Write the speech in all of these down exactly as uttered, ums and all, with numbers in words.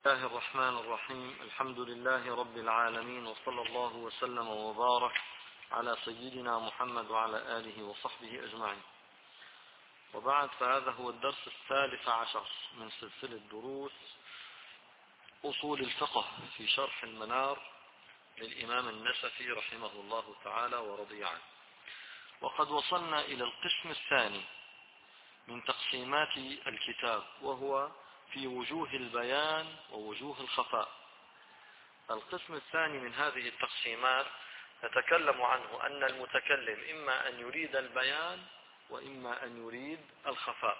بسم الله الرحمن الرحيم. الحمد لله رب العالمين، وصلى الله وسلم وبارك على سيدنا محمد وعلى آله وصحبه أجمعين. وبعد، فهذا هو الدرس الثالث عشر من سلسلة دروس أصول الفقه في شرح المنار للإمام النسفي رحمه الله تعالى ورضي عنه. وقد وصلنا إلى القسم الثاني من تقسيمات الكتاب، وهو في وجوه البيان ووجوه الخفاء. القسم الثاني من هذه التقسيمات نتكلم عنه أن المتكلم إما أن يريد البيان وإما أن يريد الخفاء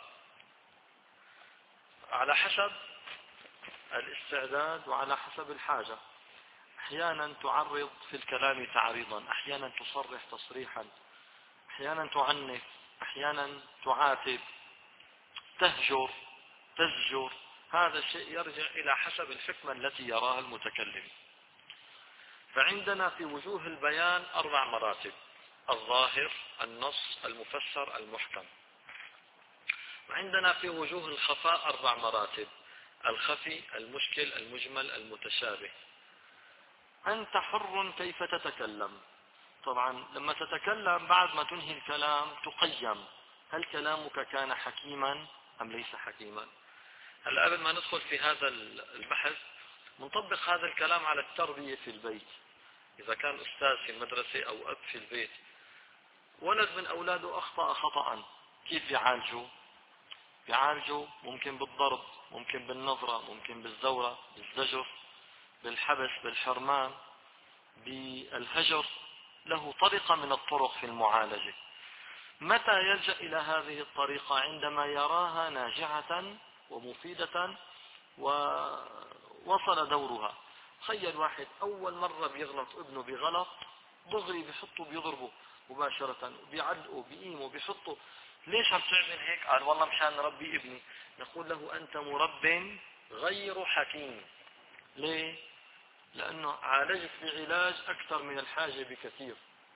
على حسب الاستعداد وعلى حسب الحاجة. أحيانا تعرض في الكلام تعريضا، أحيانا تصرح تصريحا، أحيانا تعنف، أحيانا تعاتب، تهجر، تزجر. هذا الشيء يرجع إلى حسب الحكمة التي يراها المتكلم. فعندنا في وجوه البيان أربع مراتب: الظاهر، النص، المفسر، المحكم. وعندنا في وجوه الخفاء أربع مراتب: الخفي، المشكل، المجمل، المتشابه. أنت حر كيف تتكلم. طبعا لما تتكلم بعد ما تنهي الكلام تقيم: هل كلامك كان حكيما أم ليس حكيما؟ هلا قبل ما ندخل في هذا البحث نطبق هذا الكلام على التربية في البيت. إذا كان أستاذ في المدرسة أو أب في البيت، ولد من أولاده أخطأ خطأ، كيف بيعالجوا؟ بيعالجوا ممكن بالضرب، ممكن بالنظرة، ممكن بالزورة، بالزجر، بالحبس، بالحرمان، بالهجر. له طريقة من الطرق في المعالجة. متى يلجأ إلى هذه الطريقة؟ عندما يراها ناجعة ومفيدة ووصل دورها. تخيل واحد أول مرة بيغلط ابنه بغلط، دغري بيحطه بيضربه مباشرة، بيعلقه بيقيمه بيحطه. ليش عم تعمل هيك؟ قال والله مشان ربي ابني. نقول له أنت مرب غير حكيم. ليه؟ لأنه عالجت بعلاج أكثر من الحاجة بكثير.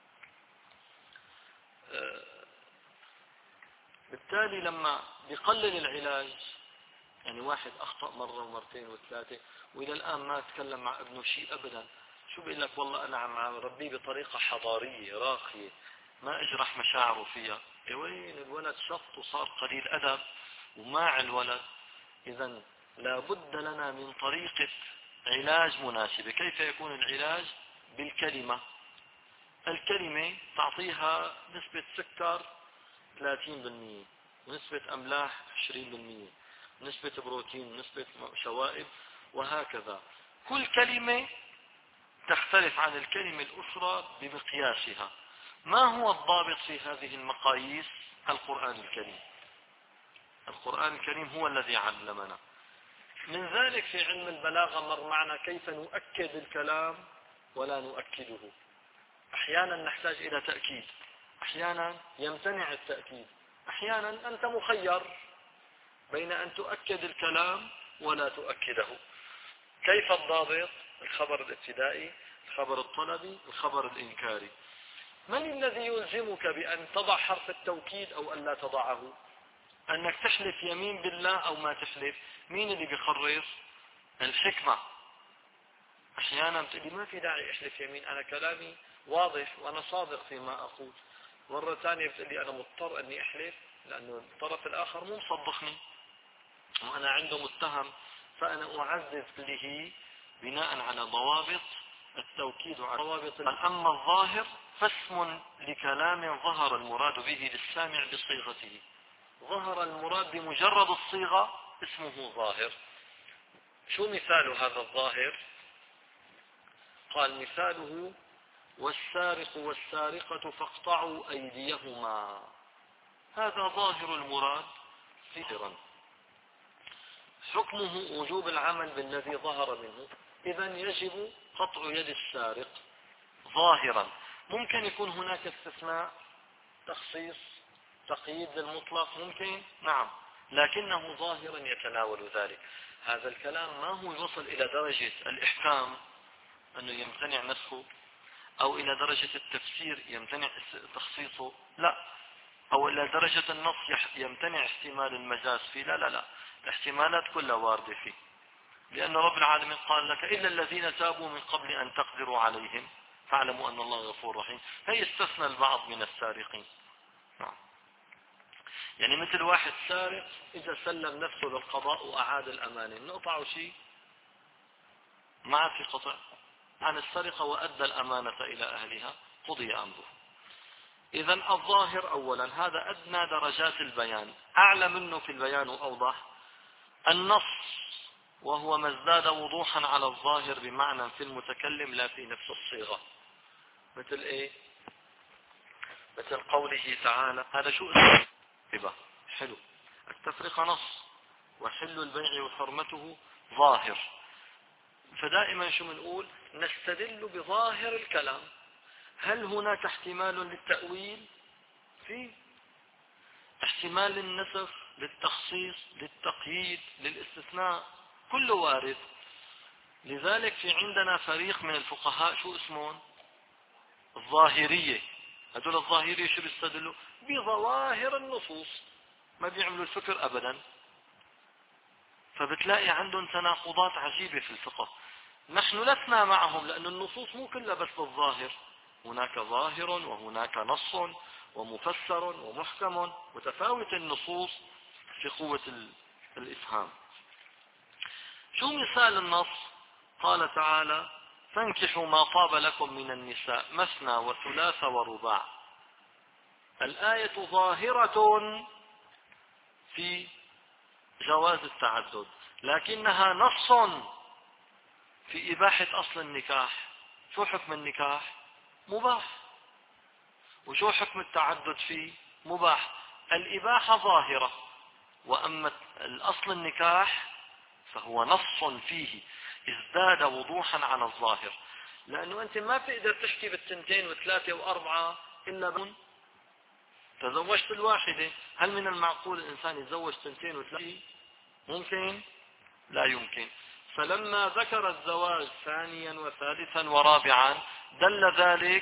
بالتالي لما بيقلل العلاج، يعني واحد أخطأ مرة ومرتين وثلاثة وإلى الآن ما تكلم مع ابنه شيء أبدا، شو بيقول لك؟ والله أنا عم ربيه بطريقة حضارية راقية، ما أجرح مشاعره فيها. إيه وين الولد شط وصار قليل أدب وماع الولد. إذن لابد لنا من طريقة علاج مناسبة. كيف يكون العلاج؟ بالكلمة. الكلمة تعطيها نسبة سكر ثلاثين بالمئة، ونسبة أملاح عشرين بالمئة، نسبة بروتين، نسبة شوائب، وهكذا. كل كلمة تختلف عن الكلمة الأخرى بمقياسها. ما هو الضابط في هذه المقاييس؟ القرآن الكريم. القرآن الكريم هو الذي علمنا. من ذلك في علم البلاغة مر معنا كيف نؤكد الكلام ولا نؤكده. أحيانا نحتاج إلى تأكيد، أحيانا يمتنع التأكيد، أحيانا أنت مخير بين أن تؤكد الكلام ولا تؤكده. كيف الضابط؟ الخبر الابتدائي، الخبر الطلبي، الخبر الإنكاري. من الذي يلزمك بأن تضع حرف التوكيد أو أن لا تضعه؟ أنك تحلف يمين بالله أو ما تحلف. مين اللي بيقرر؟ الحكمة. أحيانا بتقولي ما في داعي أحلف يمين، أنا كلامي واضح وأنا صادق فيما أقول. مرة ثانية بتقولي أنا مضطر أني أحلف لأنه الطرف الآخر مو مصدقني وأنا عنده متهم، فأنا أعزز به بناء على ضوابط التوكيد وعلى ضوابط. أما الظاهر فاسم لكلام ظهر المراد به للسامع بصيغته. ظهر المراد بمجرد الصيغة اسمه ظاهر. شو مثال هذا الظاهر؟ قال مثاله: والسارق والسارقة فاقطعوا أيديهما. هذا ظاهر المراد ظاهرا. حكمه وجوب العمل بالذي ظهر منه. إذن يجب قطع يد السارق ظاهرا. ممكن يكون هناك استثناء، تخصيص، تقييد للمطلق، ممكن، نعم، لكنه ظاهرا يتناول ذلك. هذا الكلام ما هو يوصل إلى درجة الإحكام أنه يمتنع نسخه، أو إلى درجة التفسير يمتنع تخصيصه، لا، أو إلى درجة النص يمتنع احتمال المجاز فيه، لا لا لا، الاحتمالات كلها واردة فيه. لأن رب العالمين قال لك إلا الذين تابوا من قبل أن تقدروا عليهم فاعلموا أن الله غفور رحيم. هي استثنى البعض من السارقين. نعم. يعني مثل واحد سارق إذا سلم نفسه للقضاء وأعاد الأمانة نقطعه شيء؟ ما في قطع عن السرقة وأدى الأمانة إلى أهلها قضي أمره. إذا الظاهر أولا هذا أدنى درجات البيان، أعلى منه في البيان وأوضح النص، وهو ما ازداد وضوحا على الظاهر بمعنى في المتكلم لا في نفس الصيغة. مثل إيه؟ مثل قوله تعالى هذا شو اسمه ربا، حلو، التفرقة نص، وحل البيع وحرمته ظاهر. فدائما شو بنقول؟ نستدل بظاهر الكلام. هل هناك احتمال للتأويل؟ في احتمال للنسخ، للتخصيص، للتقييد، للاستثناء، كله وارد. لذلك في عندنا فريق من الفقهاء شو اسمهم؟ الظاهرية. هذول الظاهرية شو بيستدلوا؟ بظواهر النصوص، ما بيعملوا الفكر أبدا. فبتلاقي عندهم تناقضات عجيبة في الفقه. نحن لسنا معهم لأن النصوص مو كلها بس بالظاهر، هناك ظاهر وهناك نص ومفسر ومحكم، متفاوت النصوص في قوة الإفهام. شو مثال النص؟ قال تعالى فانكحوا ما طاب لكم من النساء مثنى وثلاث ورباع. الآية ظاهرة في جواز التعدد، لكنها نص في إباحة أصل النكاح. شو حكم النكاح؟ مباح. وشو حكم التعدد فيه؟ مباح. الإباحة ظاهرة، وأما الأصل النكاح فهو نص فيه ازداد وضوحا على الظاهر. لأنه أنت ما بتقدر تحكي بالتنتين وثلاثة وأربعة إلا بن تزوجت الواحدة. هل من المعقول الإنسان يتزوج تنتين وثلاثة؟ ممكن؟ لا يمكن. فلما ذكر الزواج ثانيا وثالثا ورابعا دل ذلك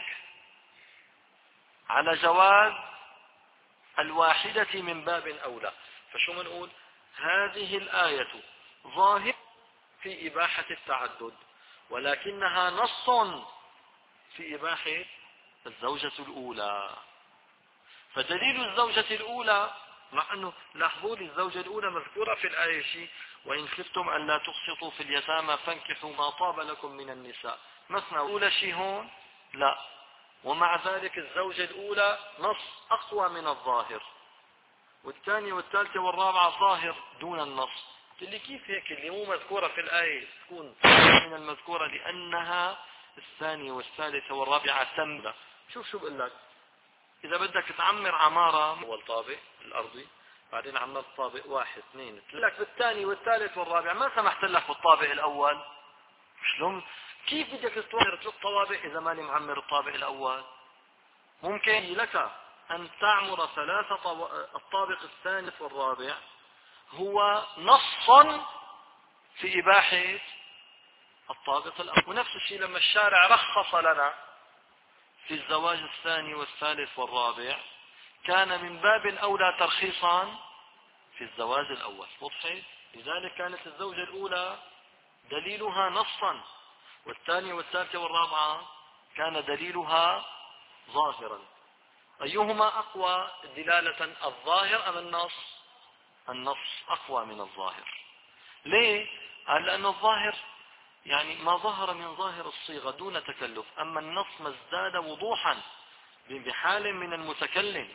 على جواز الواحدة من باب أولى. فشو منقول؟ هذه الآية ظاهر في إباحة التعدد، ولكنها نص في إباحة الزوجة الأولى. فدليل الزوجة الأولى، مع أنه لاحظوا لي الزوجة الأولى مذكورة في الآية شيء وإن خفتم أن لا تقسطوا في اليتامى فانكحوا ما طاب لكم من النساء مثنى. أولى شيء هون لا، ومع ذلك الزوجة الأولى نص أقوى من الظاهر، والثانية والثالثة والرابعة ظاهر دون النص. اللي كيف هيك اللي مو مذكورة في الآية تكون من المذكورة؟ لأنها الثانية والثالثة والرابعة تملة. شوف شو بقول لك، إذا بدك تعمر عمارة أول طابق الأرضي، بعدين عمرت طابق واحد اثنين لك بالثاني والثالث والرابع، ما سمحت لك بالطابق الأول. شلون كيف بدك تستوعب ثلاث طوابق إذا ماني معمر الطابق الأول؟ ممكن لك أن تعمر ثلاثة طو... الطابق الثالث والرابع هو نص في إباحة الطابق الأول. ونفس الشيء لما الشارع رخص لنا في الزواج الثاني والثالث والرابع كان من باب أولى ترخيصا في الزواج الأول. وضحت؟ لذلك كانت الزوجة الأولى دليلها نصا، والثانية والثالثة والرابعة كان دليلها ظاهرا. أيهما أقوى دلالة، الظاهر أم النص؟ النص أقوى من الظاهر. ليه؟ قال لأن الظاهر يعني ما ظهر من ظاهر الصيغة دون تكلف، أما النص ما ازداد وضوحا بحال من المتكلم.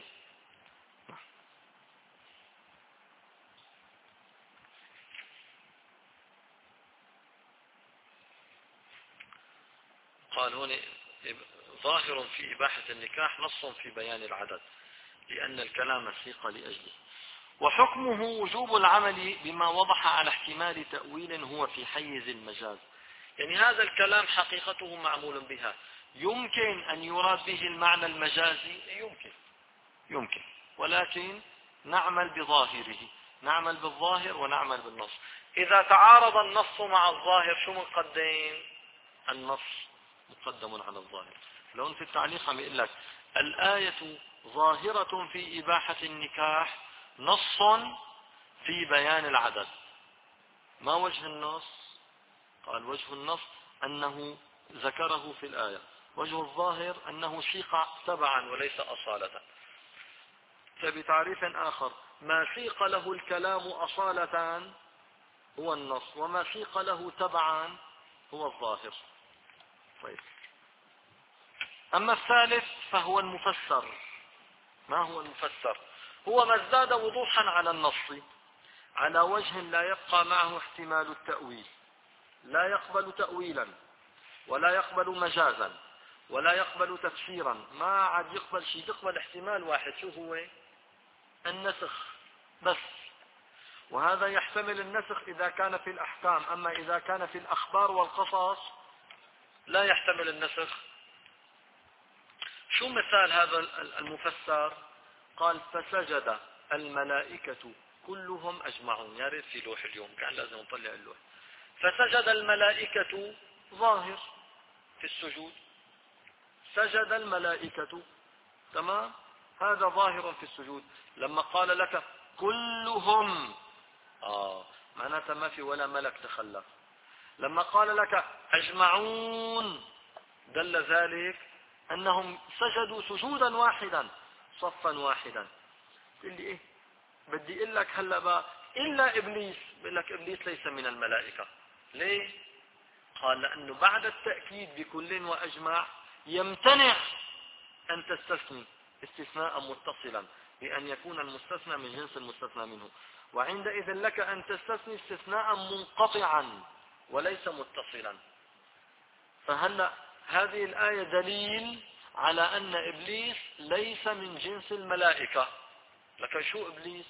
قال هنا ظاهر في إباحة النكاح نص في بيان العدد لأن الكلام سيق لأجله. وحكمه وجوب العمل بما وضح على احتمال تأويل هو في حيز المجاز. يعني هذا الكلام حقيقته معمول بها، يمكن أن يراد به المعنى المجازي، يمكن يمكن ولكن نعمل بظاهره، نعمل بالظاهر ونعمل بالنص. إذا تعارض النص مع الظاهر شو مقدم؟ النص مقدم على الظاهر. لو في التعليق عم يقول لك الآية ظاهرة في إباحة النكاح نص في بيان العدد. ما وجه النص؟ قال وجه النص أنه ذكره في الآية، وجه الظاهر أنه سيق تبعا وليس أصالة. فبتعريف آخر ما سيق له الكلام أصالة هو النص، وما سيق له تبعا هو الظاهر. طيب. أما الثالث فهو المفسر. ما هو المفسر؟ هو ما ازداد وضوحا على النص على وجه لا يبقى معه احتمال التأويل، لا يقبل تأويلا ولا يقبل مجازا ولا يقبل تفسيرا، ما عاد يقبل شيء، يقبل احتمال واحد، شو هو؟ النسخ بس. وهذا يحتمل النسخ إذا كان في الأحكام، أما إذا كان في الأخبار والقصص لا يحتمل النسخ. شو مثال هذا المفسر؟ قال فسجد الملائكة كلهم أجمعون. يا ريت في لوح اليوم، كان لازم نطلع اللوح. فسجد الملائكة ظاهر في السجود، سجد الملائكة، تمام، هذا ظاهر في السجود. لما قال لك كلهم، آه معناتها ما في ولا ملك تخلف. لما قال لك أجمعون دل ذلك أنهم سجدوا سجودا واحدا صفا واحدا. تقول لي إيه بدي أقول لك هلا بقى إلا إبليس. بقول لك إبليس ليس من الملائكة. ليه؟ قال لأنه بعد التأكيد بكل وأجمع يمتنع أن تستثني استثناء متصلا بأن يكون المستثنى من جنس المستثنى منه، وعندئذ لك أن تستثني استثناء منقطعا وليس متصلا. فهلا هذه الآية دليل على أن إبليس ليس من جنس الملائكة. لكن شو إبليس؟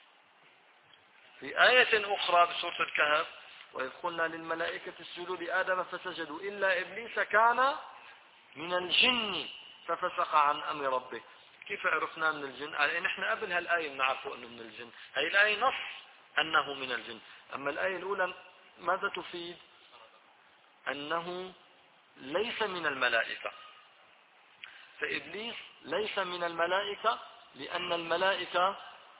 في آية أخرى بسورة الكهف وإذ قلنا للملائكة اسجدوا لآدم فسجدوا إلا إبليس كان من الجن ففسق عن أمر ربه. كيف عرفنا من الجن؟ يعني نحن قبل هالآية بنعرفه أنه من الجن. هذه الآية نص أنه من الجن. أما الآية الأولى ماذا تفيد؟ أنه ليس من الملائكة. فإبليس ليس من الملائكة لأن الملائكة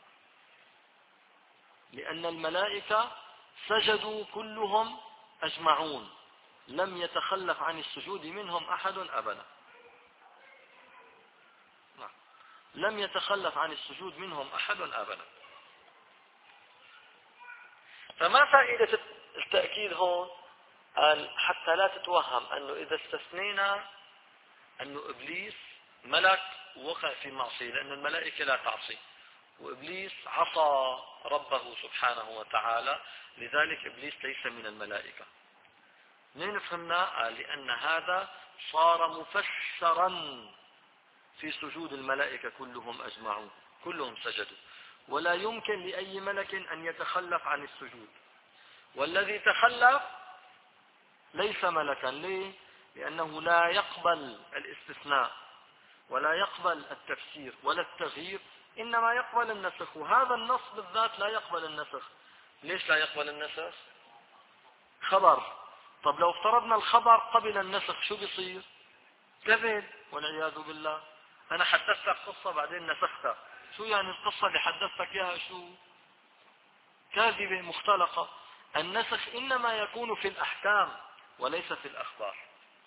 لأن الملائكة سجدوا كلهم أجمعون، لم يتخلف عن السجود منهم أحد أبدا. لم يتخلف عن السجود منهم أحد أبدا. فما فائدة التأكيد هون؟ قال حتى لا تتوهم أنه إذا استثنينا أنه إبليس ملك وقع في معصية، لأن الملائكة لا تعصي، وإبليس عصى ربه سبحانه وتعالى، لذلك إبليس ليس من الملائكة. منين فهمنا؟ قال لأن هذا صار مفسرا في سجود الملائكة كلهم أجمعون، كلهم سجدوا، ولا يمكن لأي ملك أن يتخلف عن السجود. والذي تخلف ليس ملكا. ليه؟ لأنه لا يقبل الاستثناء ولا يقبل التفسير ولا التغيير، إنما يقبل النسخ. وهذا النص بالذات لا يقبل النسخ. ليش لا يقبل النسخ؟ خبر. طب لو افترضنا الخبر قبل النسخ شو بيصير؟ كذب والعياذ بالله. أنا حدثتك قصة بعدين نسختها، شو يعني القصة اللي حدثتك إياها شو؟ كاذبة مختلقة. النسخ إنما يكون في الأحكام وليس في الأخبار.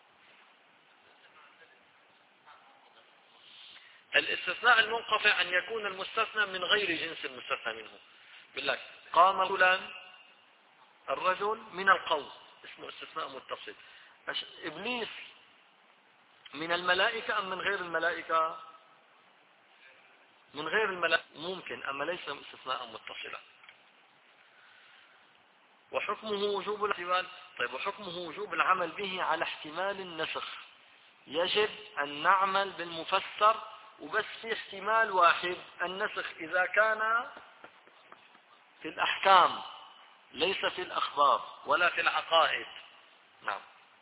الاستثناء المنقطع أن يكون المستثنى من غير جنس المستثنى منه. بالله قام رجلا، الرجل من القوم، اسمه استثناء متصل. إبليس من الملائكة أم من غير الملائكة؟ من غير الملائكة ممكن، أما ليس استثناء متصلا. وحكمه وجوب الاحتمال. طيب وحكمه وجوب العمل به على احتمال النسخ. يجب أن نعمل بالمفسر، وبس في احتمال واحد، النسخ إذا كان في الأحكام ليس في الأخبار ولا في العقائد. نعم.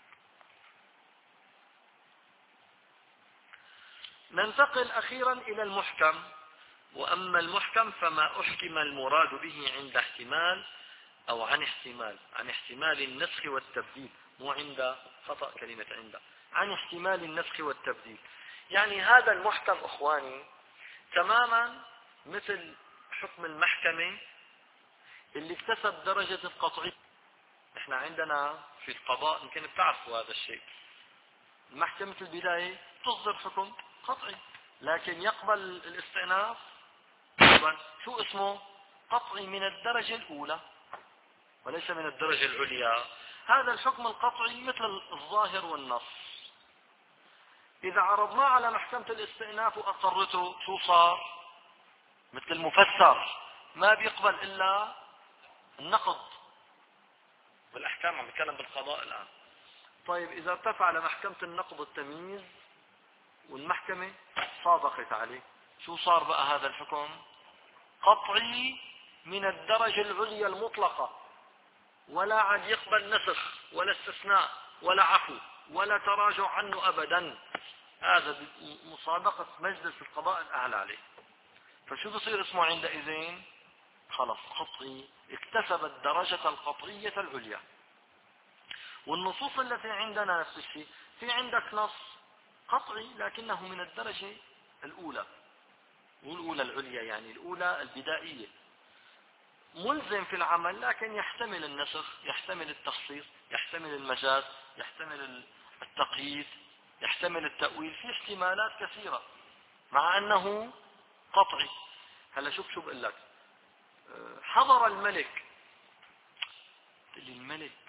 ننتقل أخيرا إلى المحكم. وأما المحكم فما أحكم المراد به عند احتمال أو عن احتمال، عن احتمال النسخ والتبديل، مو عند خطأ كلمة عند، عن احتمال النسخ والتبديل. يعني هذا المحكم أخواني تماما مثل حكم المحكمة اللي اكتسب درجة القطعية. احنا عندنا في القضاء يمكن بتعرفوا هذا الشيء، محكمة البداية تصدر حكم قطعي لكن يقبل الاستئناف طبعا شو اسمه؟ قطعي من الدرجة الأولى وليس من الدرجة العليا. هذا الحكم القطعي مثل الظاهر والنص، إذا عرضناه على محكمة الاستئناف وأقرته شو صار؟ مثل المفسر ما بيقبل إلا النقض بالأحكام، عم بتكلم بالقضاء الآن. طيب إذا ارتفع لمحكمة النقض التمييز والمحكمة صادقت عليه، شو صار بقى هذا الحكم؟ قطعي من الدرجة العليا المطلقة، ولا عاد يقبل نسخ ولا استثناء ولا عفو ولا تراجع عنه أبدا. هذا مسابقة مجلس القضاء الأعلى عليه. فشو بصير اسمه عندئذ؟ خلص قطعي، اكتسب الدرجة القطعية العليا. والنصوص التي عندنا نفس الشيء، في عندك نص قطعي لكنه من الدرجة الأولى، مو الأولى العليا، يعني الأولى البدائية، ملزم في العمل لكن يحتمل النسخ، يحتمل التخصيص، يحتمل المجاز، يحتمل التقييد، يحتمل التأويل، في احتمالات كثيرة مع أنه قطعي. هلا شوف شو بقول لك، حضر الملك، اللي الملك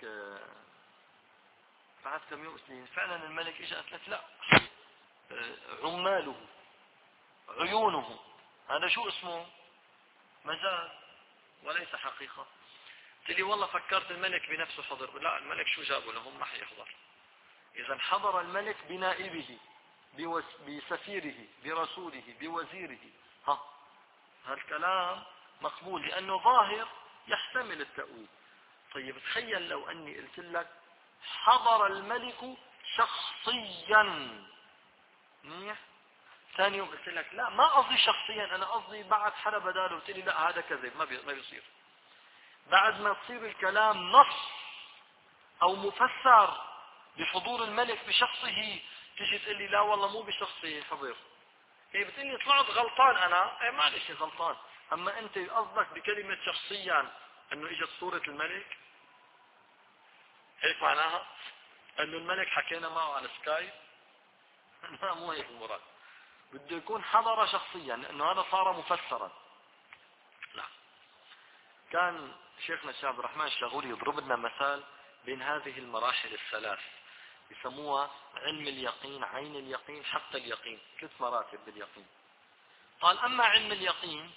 بعد كم يوم سنين فعلا الملك اجى قالت لك لا عماله عيونه، هذا شو اسمه؟ مجاز وليس حقيقة. قلت لي والله فكرت الملك بنفسه حضر، لا الملك شو جابه لهم؟ ما حيحضر. إذا حضر الملك بنائبه بسفيره برسوله بوزيره، ها هالكلام مقبول لأنه ظاهر يحتمل التأويل. طيب تخيل لو أني قلت لك حضر الملك شخصيا، منيح، ثاني يوم قلت لك لا ما قصدي شخصيا، أنا قصدي بعد حدا بداله، قلت لي لا هذا كذب، ما ما بيصير. بعد ما تصير الكلام نص أو مفسر بحضور الملك بشخصه، تيجي تقول لي لا والله مو بشخصه حضر، هي بتقول لي طلعت غلطان أنا، اي معلش غلطان، أما أنت قصدك بكلمة شخصيا أنه إجت صورة الملك، هيك معناها أنه الملك حكينا معه على سكايب؟ لا مو هيك المراد، بده يكون حضر شخصيا لأنه هذا صار مفسرا. لا، كان شيخنا الشيخ عبد الرحمن الشاغولي يضرب لنا مثال بين هذه المراحل الثلاث، يسموها علم اليقين، عين اليقين، حق اليقين، ثلاث مراتب باليقين. قال أما علم اليقين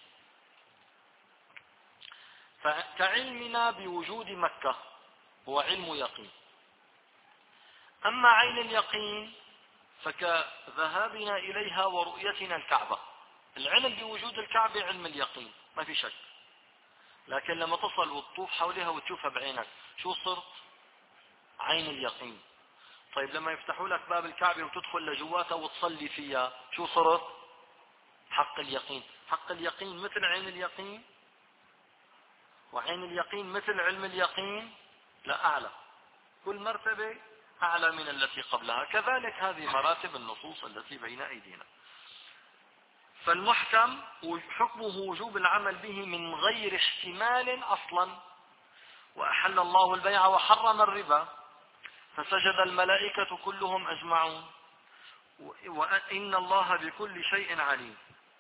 فكعلمنا بوجود مكة هو علم يقين. أما عين اليقين فكذهابنا إليها ورؤيتنا الكعبة. العلم بوجود الكعبة علم اليقين ما في شك، لكن لما تصل وتطوف حولها وتشوفها بعينك شو صرت؟ عين اليقين. طيب لما يفتحوا لك باب الكعبة وتدخل لجواتها وتصلي فيها شو صرت؟ حق اليقين. حق اليقين مثل عين اليقين، وعين اليقين مثل علم اليقين، لا أعلى، كل مرتبة أعلى من التي قبلها. كذلك هذه مراتب النصوص التي بين أيدينا. فالمحكم حكمه وجوب العمل به من غير احتمال أصلا. وأحل الله البيع وحرم الربا فسجد الملائكة كلهم أجمعون وإن الله بكل شيء عليم.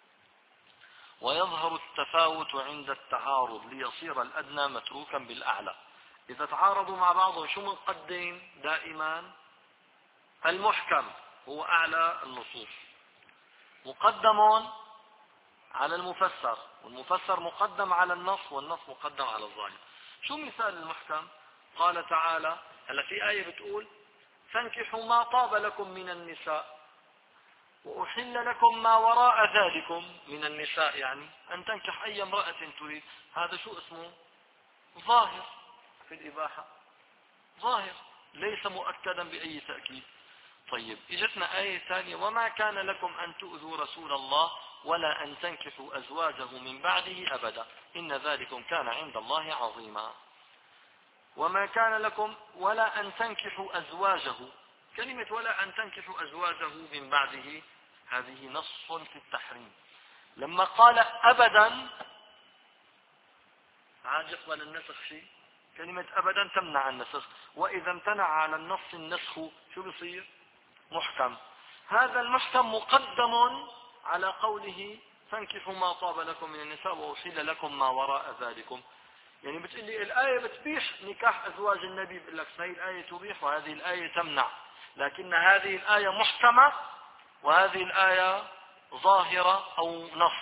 ويظهر التفاوت عند التعارض ليصير الأدنى متروكا بالأعلى. إذا تعارضوا مع بعضهم شو منقدم؟ دائما المحكم هو أعلى النصوص، مقدم على المفسر، والمفسر مقدم على النص، والنص مقدم على الظاهر. شو مثال المحكم؟ قال تعالى، هلا في آية بتقول فانكحوا ما طاب لكم من النساء وأحل لكم ما وراء ذلكم من النساء، يعني أن تنكح أي امرأة تريد. هذا شو اسمه؟ ظاهر في الإباحة، ظاهر ليس مؤكدا بأي تأكيد. طيب اجتنا آية ثانية وما كان لكم أن تؤذوا رسول الله ولا أن تنكحوا أزواجه من بعده أبدا إن ذلكم كان عند الله عظيما. وما كان لكم ولا أن تنكحوا أزواجه، كلمة ولا أن تنكحوا أزواجه من بعده هذه نص في التحريم. لما قال أبدا عاد يقبل النسخ شيء؟ كلمة أبدا تمنع النسخ، وإذا امتنع على النص النسخ شو بصير؟ محكم. هذا المحكم مقدم على قوله فانكحوا ما طاب لكم من النساء وأحل لكم ما وراء ذلكم. يعني بتقول لي الآية بتبيح نكاح أزواج النبي، بقول لك هذه الآية تبيح وهذه الآية تمنع، لكن هذه الآية محكمة وهذه الآية ظاهرة أو نص،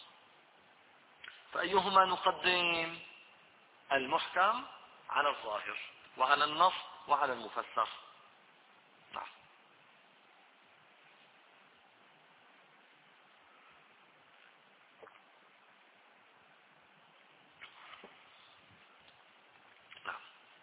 فأيهما نقدم؟ المحكم على الظاهر وعلى النص وعلى المفسر. نعم. نعم.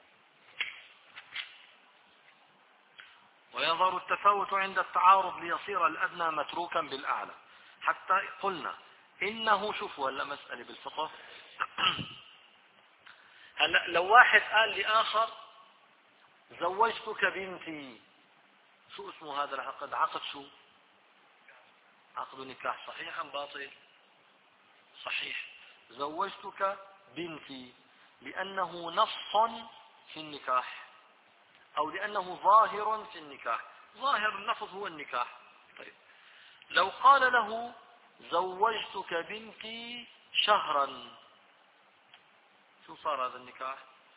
ويظهر التفاوت عند التعارض ليصير الأدنى متروكا بالأعلى، حتى قلنا إنه، شوفوا هلا مسألة بالفقه. هلا لو واحد قال لآخر زوجتك بنتي، شو اسمه هذا العقد؟ عقد شو؟ عقد نكاح، صحيح أم باطل؟ صحيح. زوجتك بنتي لأنه نص في النكاح أو لأنه ظاهر في النكاح. ظاهر اللفظ هو النكاح. طيب لو قال له زوجتك بنتي شهرا، شو صار هذا النكاح؟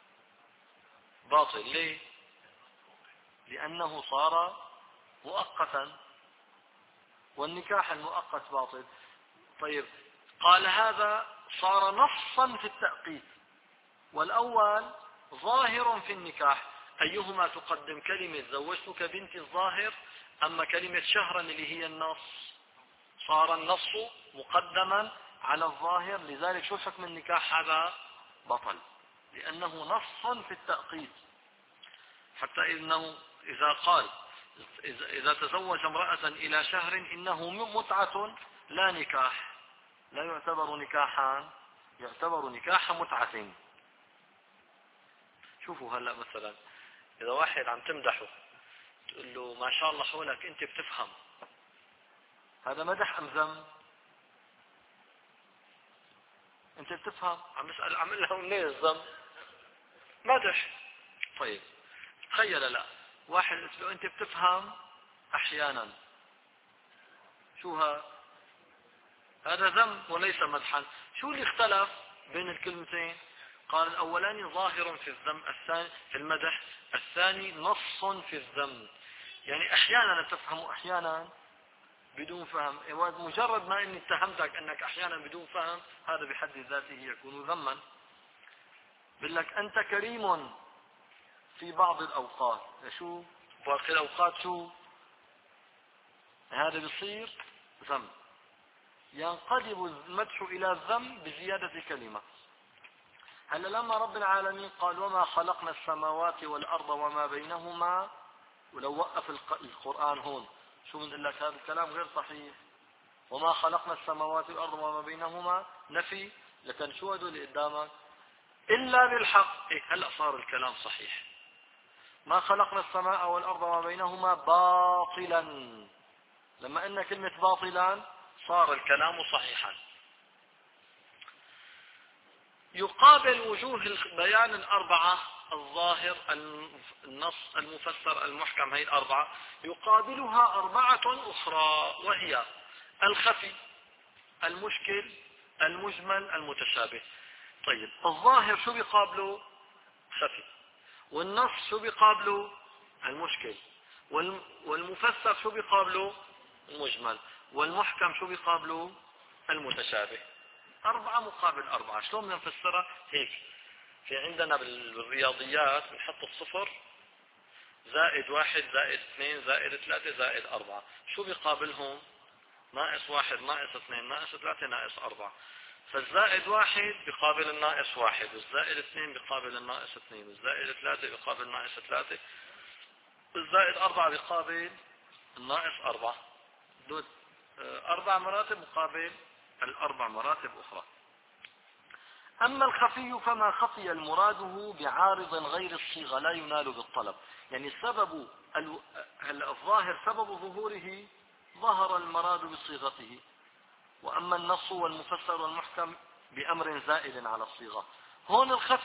باطل. ليه؟ لأنه صار مؤقتا، والنكاح المؤقت باطل. طيب قال هذا صار نصا في التأقيت، والأول ظاهر في النكاح، أيهما تقدم؟ كلمة زوجتك بنتي الظاهر أما كلمة شهرا اللي هي النص؟ صار النص مقدما على الظاهر، لذلك شو حكم النكاح هذا؟ بطل، لأنه نص في التأقيت. حتى إنه إذا قال إذا تزوج امرأة إلى شهر إنه متعة لا نكاح، لا يعتبر نكاحا، يعتبر نكاح متعة. شوفوا هلأ مثلا إذا واحد عم تمدحه تقول له ما شاء الله حولك أنت بتفهم، هذا مدح أم ذم؟ أنت بتفهم، عم بسأل عم لها منين الذم؟ مدح. طيب تخيل لا واحد قلت له أنت بتفهم أحيانا، شو ها؟ هذا ذم وليس مدحا. شو اللي اختلف بين الكلمتين؟ قال الأولاني ظاهر في الذم، الثاني في المدح، الثاني نص في الذم. يعني أحيانا تفهم أحيانا بدون فهم. مجرد ما اني اتهمتك انك احيانا بدون فهم هذا بحد ذاته يكون ذما. بقول لك انت كريم في بعض الاوقات، شو باقي الاوقات شو؟ هذا بيصير ذم. ينقلب المدح الى الذم بزيادة كلمة. هلا لما رب العالمين قال وما خلقنا السماوات والارض وما بينهما، ولو وقف القرآن هون شو بنقول لك؟ هذا الكلام غير صحيح. وما خلقنا السماوات والأرض وما بينهما نفي، لكن شو هدول اللي قدامك؟ إلا بالحق. إيه هلأ صار الكلام صحيح. ما خلقنا السماء والأرض وما بينهما باطلا، لما إن كلمة باطلا صار الكلام صحيحا. يقابل وجوه البيان الأربعة، الظاهر، النص، المفسر، المحكم، هي الأربعة، يقابلها أربعة أخرى وهي الخفي، المشكل، المجمل، المتشابه. طيب الظاهر شو بيقابله؟ خفي. والنص شو بيقابله؟ المشكل. والمفسر شو بيقابله؟ المجمل. والمحكم شو بيقابله؟ المتشابه. أربعة مقابل أربعة. شلون بدنا نفسرها؟ هيك في عندنا بالرياضيات بنحط الصفر زائد واحد زائد اثنين زائد ثلاثة زائد أربعة، شو بيقابلهم؟ ناقص واحد ناقص اثنين ناقص ثلاثة ناقص أربعة. فالزائد واحد بيقابل الناقص واحد، والزائد اثنين بيقابل الناقص اثنين، والزائد ثلاثة بيقابل الناقص ثلاثة، والزائد أربعة بيقابل الناقص أربعة. دول أربع مراتب مقابل الأربع مراتب أخرى. أما الخفي فما خفي المراده بعارض غير الصيغة لا ينال بالطلب. يعني سبب الظاهر سبب ظهوره ظهر المراد بصيغته، وأما النص والمفسر والمحكم بأمر زائد على الصيغة. هون الخفي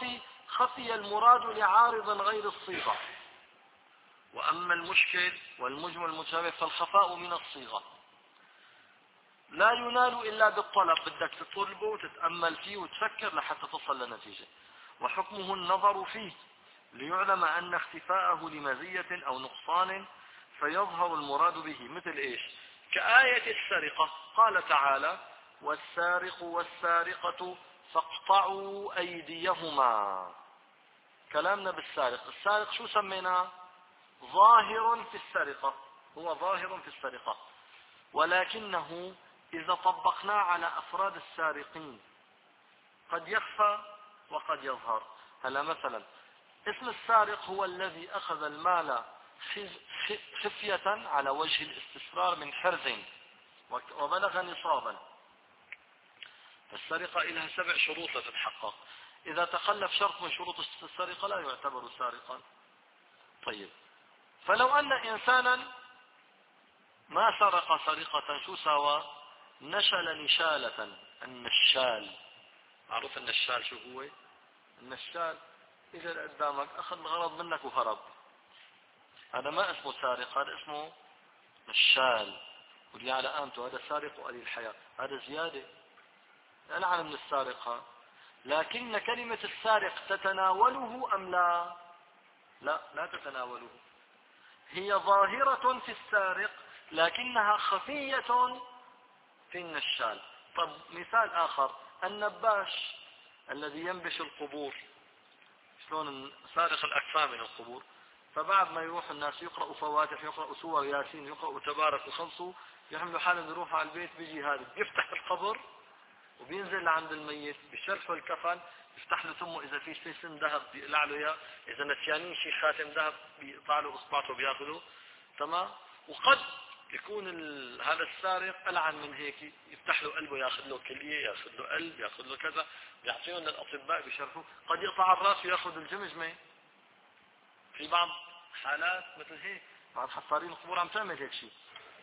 خفي المراد لعارض غير الصيغة. وأما المشكل والمجمل المتشابه فالخفاء من الصيغة لا ينال إلا بالطلب، بدك تطلبه وتتأمل فيه وتفكر لحتى تصل لنتيجة. وحكمه النظر فيه ليعلم أن اختفاءه لمزية أو نقصان فيظهر المراد به، مثل إيش؟ كآية السرقة، قال تعالى: والسارق والسارقة فاقطعوا أيديهما. كلامنا بالسارق، السارق شو سميناه؟ ظاهر في السرقة، هو ظاهر في السرقة، ولكنه إذا طبقناه على أفراد السارقين قد يخفى وقد يظهر. هلا مثلا اسم السارق هو الذي أخذ المال خفية على وجه الاستسرار من حرز وبلغ نصابا. السرقة لها سبع شروط لتتحقق، إذا تخلف شرط من شروط السرقة لا يعتبر سارقا. طيب، فلو أن إنسانا ما سرق سرقة شو سوى؟ نشل نشالة. النشال معروف النشال شو هو؟ النشال إجا لقدامك أخذ الغرض منك وهرب، هذا ما اسمه سارق، هذا اسمه نشال. ولي على قامته هذا سارق وقليل الحياة، هذا زيادة ألعن من السارقة. لكن كلمة السارق تتناوله أم لا؟ لا، لا تتناوله، هي ظاهرة في السارق لكنها خفية في النشال. طب مثال آخر، النباش الذي ينبش القبور، شلون سارق الأكفان من القبور، فبعد ما يروح الناس يقرأوا فواتح، يقرأوا سور ياسين، يقرأوا تبارك وخلصوا، يحملوا حالهم يروحوا على البيت، بيجي هذا بيفتح القبر وبينزل لعند الميت بشرفه الكفن، يفتح له ثمه إذا في شيء سن ذهب بيقلع له إياه، إذا نسيانين شيء خاتم ذهب بيقطع له إصبعته بياخذه. تمام. وقد يكون ال... هذا السارق ألعن من هيك، يفتح له قلبه، ياخذ له كلية، ياخذ له قلب، ياخذ له كذا، بيعطيهم للأطباء بيشرفوه. قد يقطع الراس وياخذ الجمجمة، في بعض حالات مثل هيك، بعض حفارين القبور عم تعمل هيك شيء،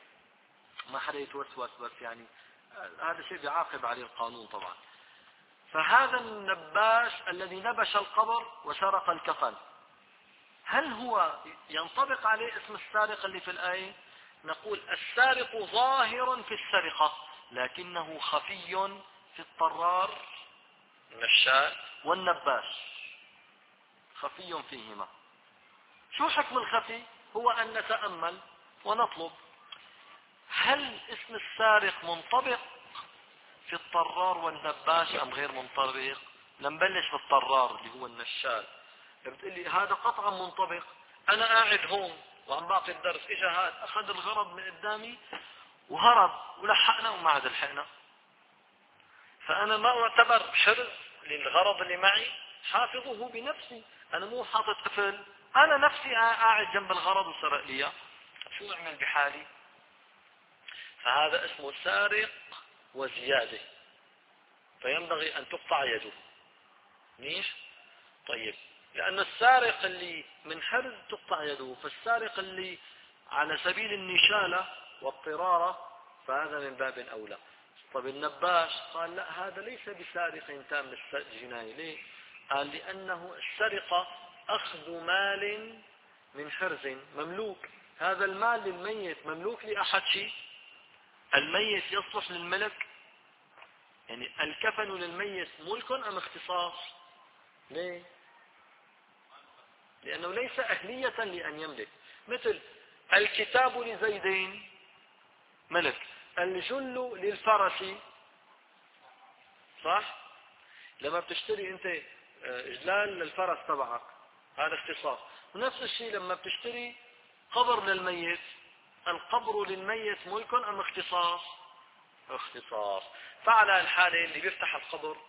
ما حدا يتوسوس، بس يعني هذا شيء بيعاقب عليه القانون طبعا. فهذا النباش الذي نبش القبر وسرق الكفن، هل هو ينطبق عليه اسم السارق اللي في الآية؟ نقول السارق ظاهر في السرقة لكنه خفي في الطرار النشال والنباش، خفي فيهما. شو حكم الخفي؟ هو أن نتأمل ونطلب هل اسم السارق منطبق في الطرار والنباش أم غير منطبق؟ نبلش بالطرار اللي هو النشال. بتقول لي هذا قطعا منطبق، أنا قاعد هون وعم باقي الدرس، إجا هذا أخذ الغرض من قدامي وهرب ولحقنا وما عاد لحقنا، فأنا ما أعتبر حرز للغرض اللي معي، حافظه بنفسي، أنا مو حاطط قفل، أنا نفسي قاعد جنب الغرض وسرق لي، شو أعمل بحالي؟ فهذا اسمه سارق وزيادة، فينبغي أن تقطع يده. ليش؟ طيب، لأن السارق اللي من حرز تقطع يده، فالسارق اللي على سبيل النشالة واضطرارة فهذا من باب أولى. طيب النباش قال لا، هذا ليس بسارق تام الجناية. ليه؟ قال لأنه السرقة أخذ مال من حرز مملوك، هذا المال للميت مملوك لأحد شيء، الميت يصلح للملك، يعني الكفن للميت ملك أم اختصاص؟ ليه؟ لأنه ليس أهلية لأن يملك. مثل الكتاب لزيدين ملك، الجل للفرس، صح؟ لما بتشتري أنت إجلال للفرس تبعك هذا اختصاص. ونفس الشيء لما بتشتري قبر للميت، القبر للميت ملك أم اختصاص؟ اختصاص. فعلى الحالة اللي بيفتح القبر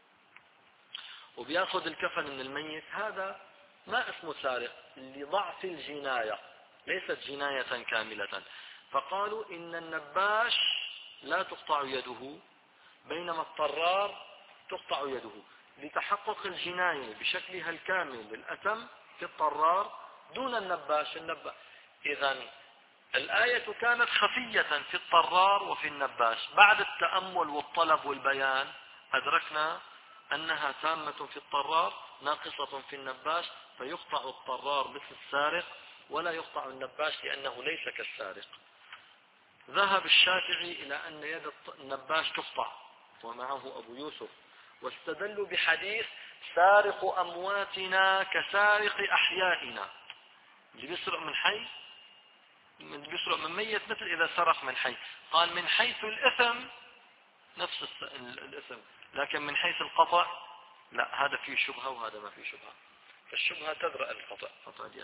وبياخذ الكفن من الميت هذا ما اسمه سارق لضعف الجناية، ليست جناية كاملة. فقالوا إن النباش لا تقطع يده بينما الطرار تقطع يده لتحقق الجناية بشكلها الكامل الأتم في الطرار دون النباش. النباش إذن الآية كانت خفية في الطرار وفي النباش، بعد التأمل والطلب والبيان أدركنا أنها تامة في الطرار ناقصة في النباش فيقطع الطرار مثل السارق، ولا يقطع النباش لأنه ليس كالسارق. ذهب الشافعي إلى أن يد النباش تقطع ومعه أبو يوسف، واستدلوا بحديث سارق أمواتنا كسارق أحيائنا. اللي بيسرق من حي اللي بيسرق من ميت مثل إذا سرق من حي. قال من حيث الإثم نفس الإثم، لكن من حيث القطع لا، هذا فيه شبهة وهذا ما فيه شبهة، فالشبهة تدرأ القطع، قطع اليد.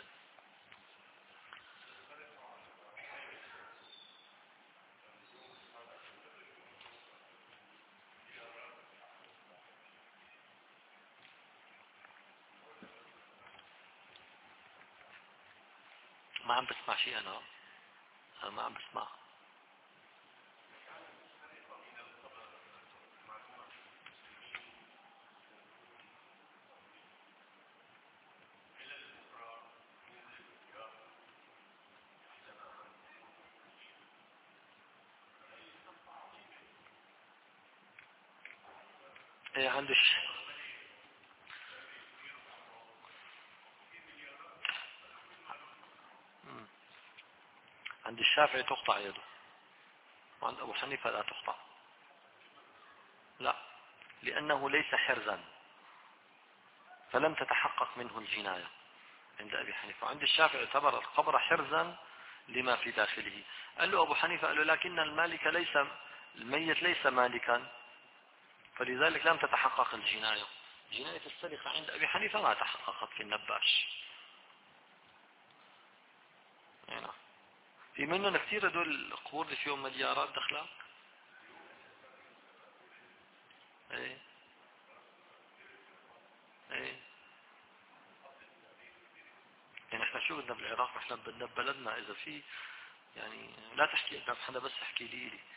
ما عم بسمع شيء أنا, أنا ما عم بسمع. ايه عندش عند الشافعي تقطع يده، وعند أبو حنيفة لا تقطع. لا، لأنه ليس حرزا فلم تتحقق منه الجناية عند أبي حنيفة. عند الشافعي اعتبر القبر حرزا لما في داخله. قال له أبو حنيفة، قال له لكن المالك ليس الميت ليس مالكا، فلذلك لم تتحقق الجناية. جناية السرقة عند أبي حنيفة ما تحققت في النباش. يعني في منهم كثير هدول القبور اللي فيهم مليارات دخلها. ايه ايه يعني احنا شو بدنا بالعراق؟ احنا بدنا ببلدنا اذا في يعني لا تحكي قدام حدا، بس احكي لي لي.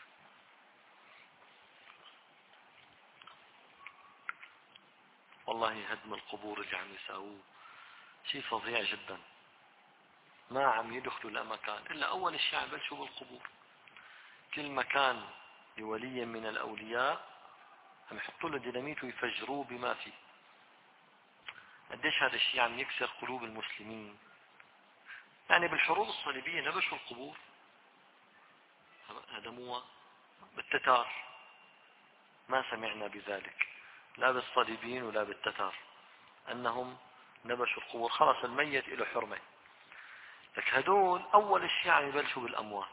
والله هدم القبور اللي عم يساووه شيء فظيع جدا. ما عم يدخلوا لا مكان الا اول شيء عم يبلشوا بالقبور. كل مكان لولي من الاولياء عم يحطوا له ديناميت ويفجروه بما فيه. قديش هذا الشيء عم يكسر قلوب المسلمين. يعني بالحروب الصليبية نبشوا القبور، هدموها. بالتتار ما سمعنا بذلك، لا بالصليبيين ولا بالتتار، أنهم نبشوا القبور. خلص الميت له حرمة. لك هدول أول شيء عم يبلشوا بالأموات.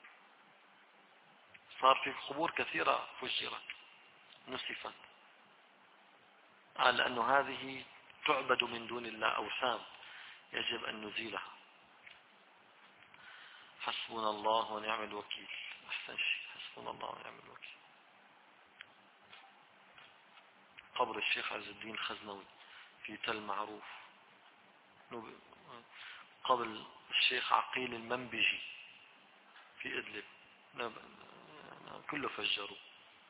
صار في قبور كثيرة فجرت نسفت، قال لأنه هذه تعبد من دون الله أوثان يجب أن نزيلها. حسبنا الله ونعم الوكيل. أحسن شيء، حسبنا الله ونعم الوكيل. قبر الشيخ عز الدين الخزنوي في تل معروف. قبر الشيخ عقيل المنبجي في إدلب كله فجروا.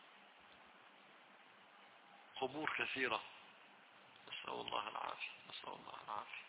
قبور كثيرة، نسأل الله العافية، نسأل الله العافية.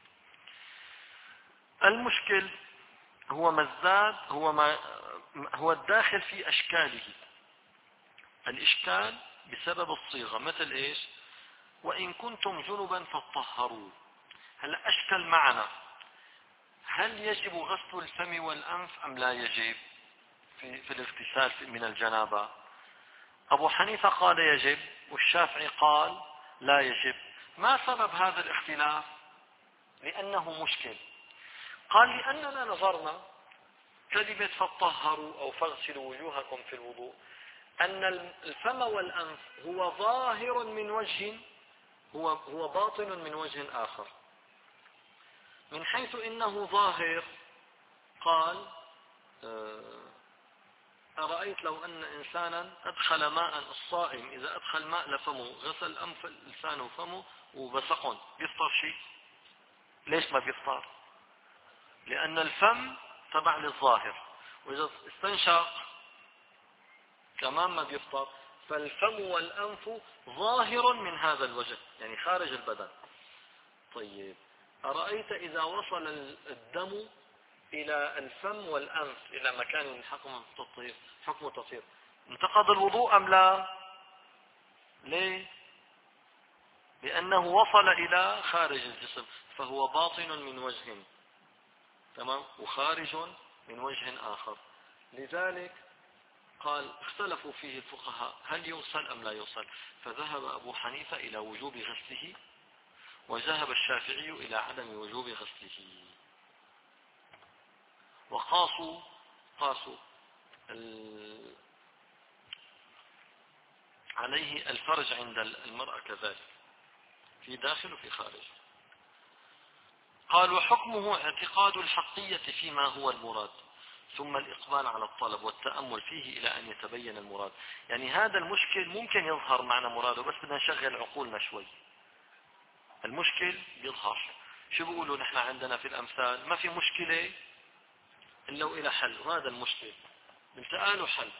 المشكل هو مزداد، هو ما هو الداخل في أشكاله. الإشكال بسبب الصيغة، مثل إيش؟ وإن كنتم جنبا فاطهروا. هلا أشكل معنا، هل يجب غسل الفم والأنف أم لا يجب في, في الاغتسال من الجنابة؟ أبو حنيفة قال يجب، والشافعي قال لا يجب. ما سبب هذا الاختلاف؟ لأنه مشكل. قال لأننا نظرنا كلمة فطهروا أو فاغسلوا وجوهكم في الوضوء، أن الفم والأنف هو ظاهر من وجه، هو, هو باطن من وجه آخر. من حيث إنه ظاهر قال أرأيت لو أن إنسانا أدخل ماء، الصائم إذا أدخل ماء لفمه غسل أنف لسانه وفمه وبصقن، بيفطر شيء؟ ليش ما بيفطر؟ لأن الفم تبع للظاهر، وإذا استنشق كمان ما بيفطر. فالفم والأنف ظاهر من هذا الوجه، يعني خارج البدن. طيب أرأيت إذا وصل الدم إلى الفم والأنف إلى مكان حكم التطهير، حكم التطهير، انتقض الوضوء أم لا؟ ليه؟ لأنه وصل إلى خارج الجسم، فهو باطن من وجه، تمام، وخارج من وجه آخر. لذلك قال اختلفوا فيه الفقهاء هل يغسل أم لا يغسل، فذهب أبو حنيفة إلى وجوب غسله، وذهب الشافعي إلى عدم وجوب غسله. وقاسوا قاسوا عليه الفرج عند المرأة كذلك، في داخل وفي خارج. قال وحكمه اعتقاد الحقية فيما هو المراد، ثم الإقبال على الطلب والتأمل فيه إلى أن يتبين المراد. يعني هذا المشكل ممكن يظهر معنا مراده، بس بدنا نشغل عقولنا شوي. المشكل يظهر، شو بيقولوا نحن عندنا في الأمثال؟ ما في مشكلة إلا وإلى حل، وهذا المشكل التقى له حل،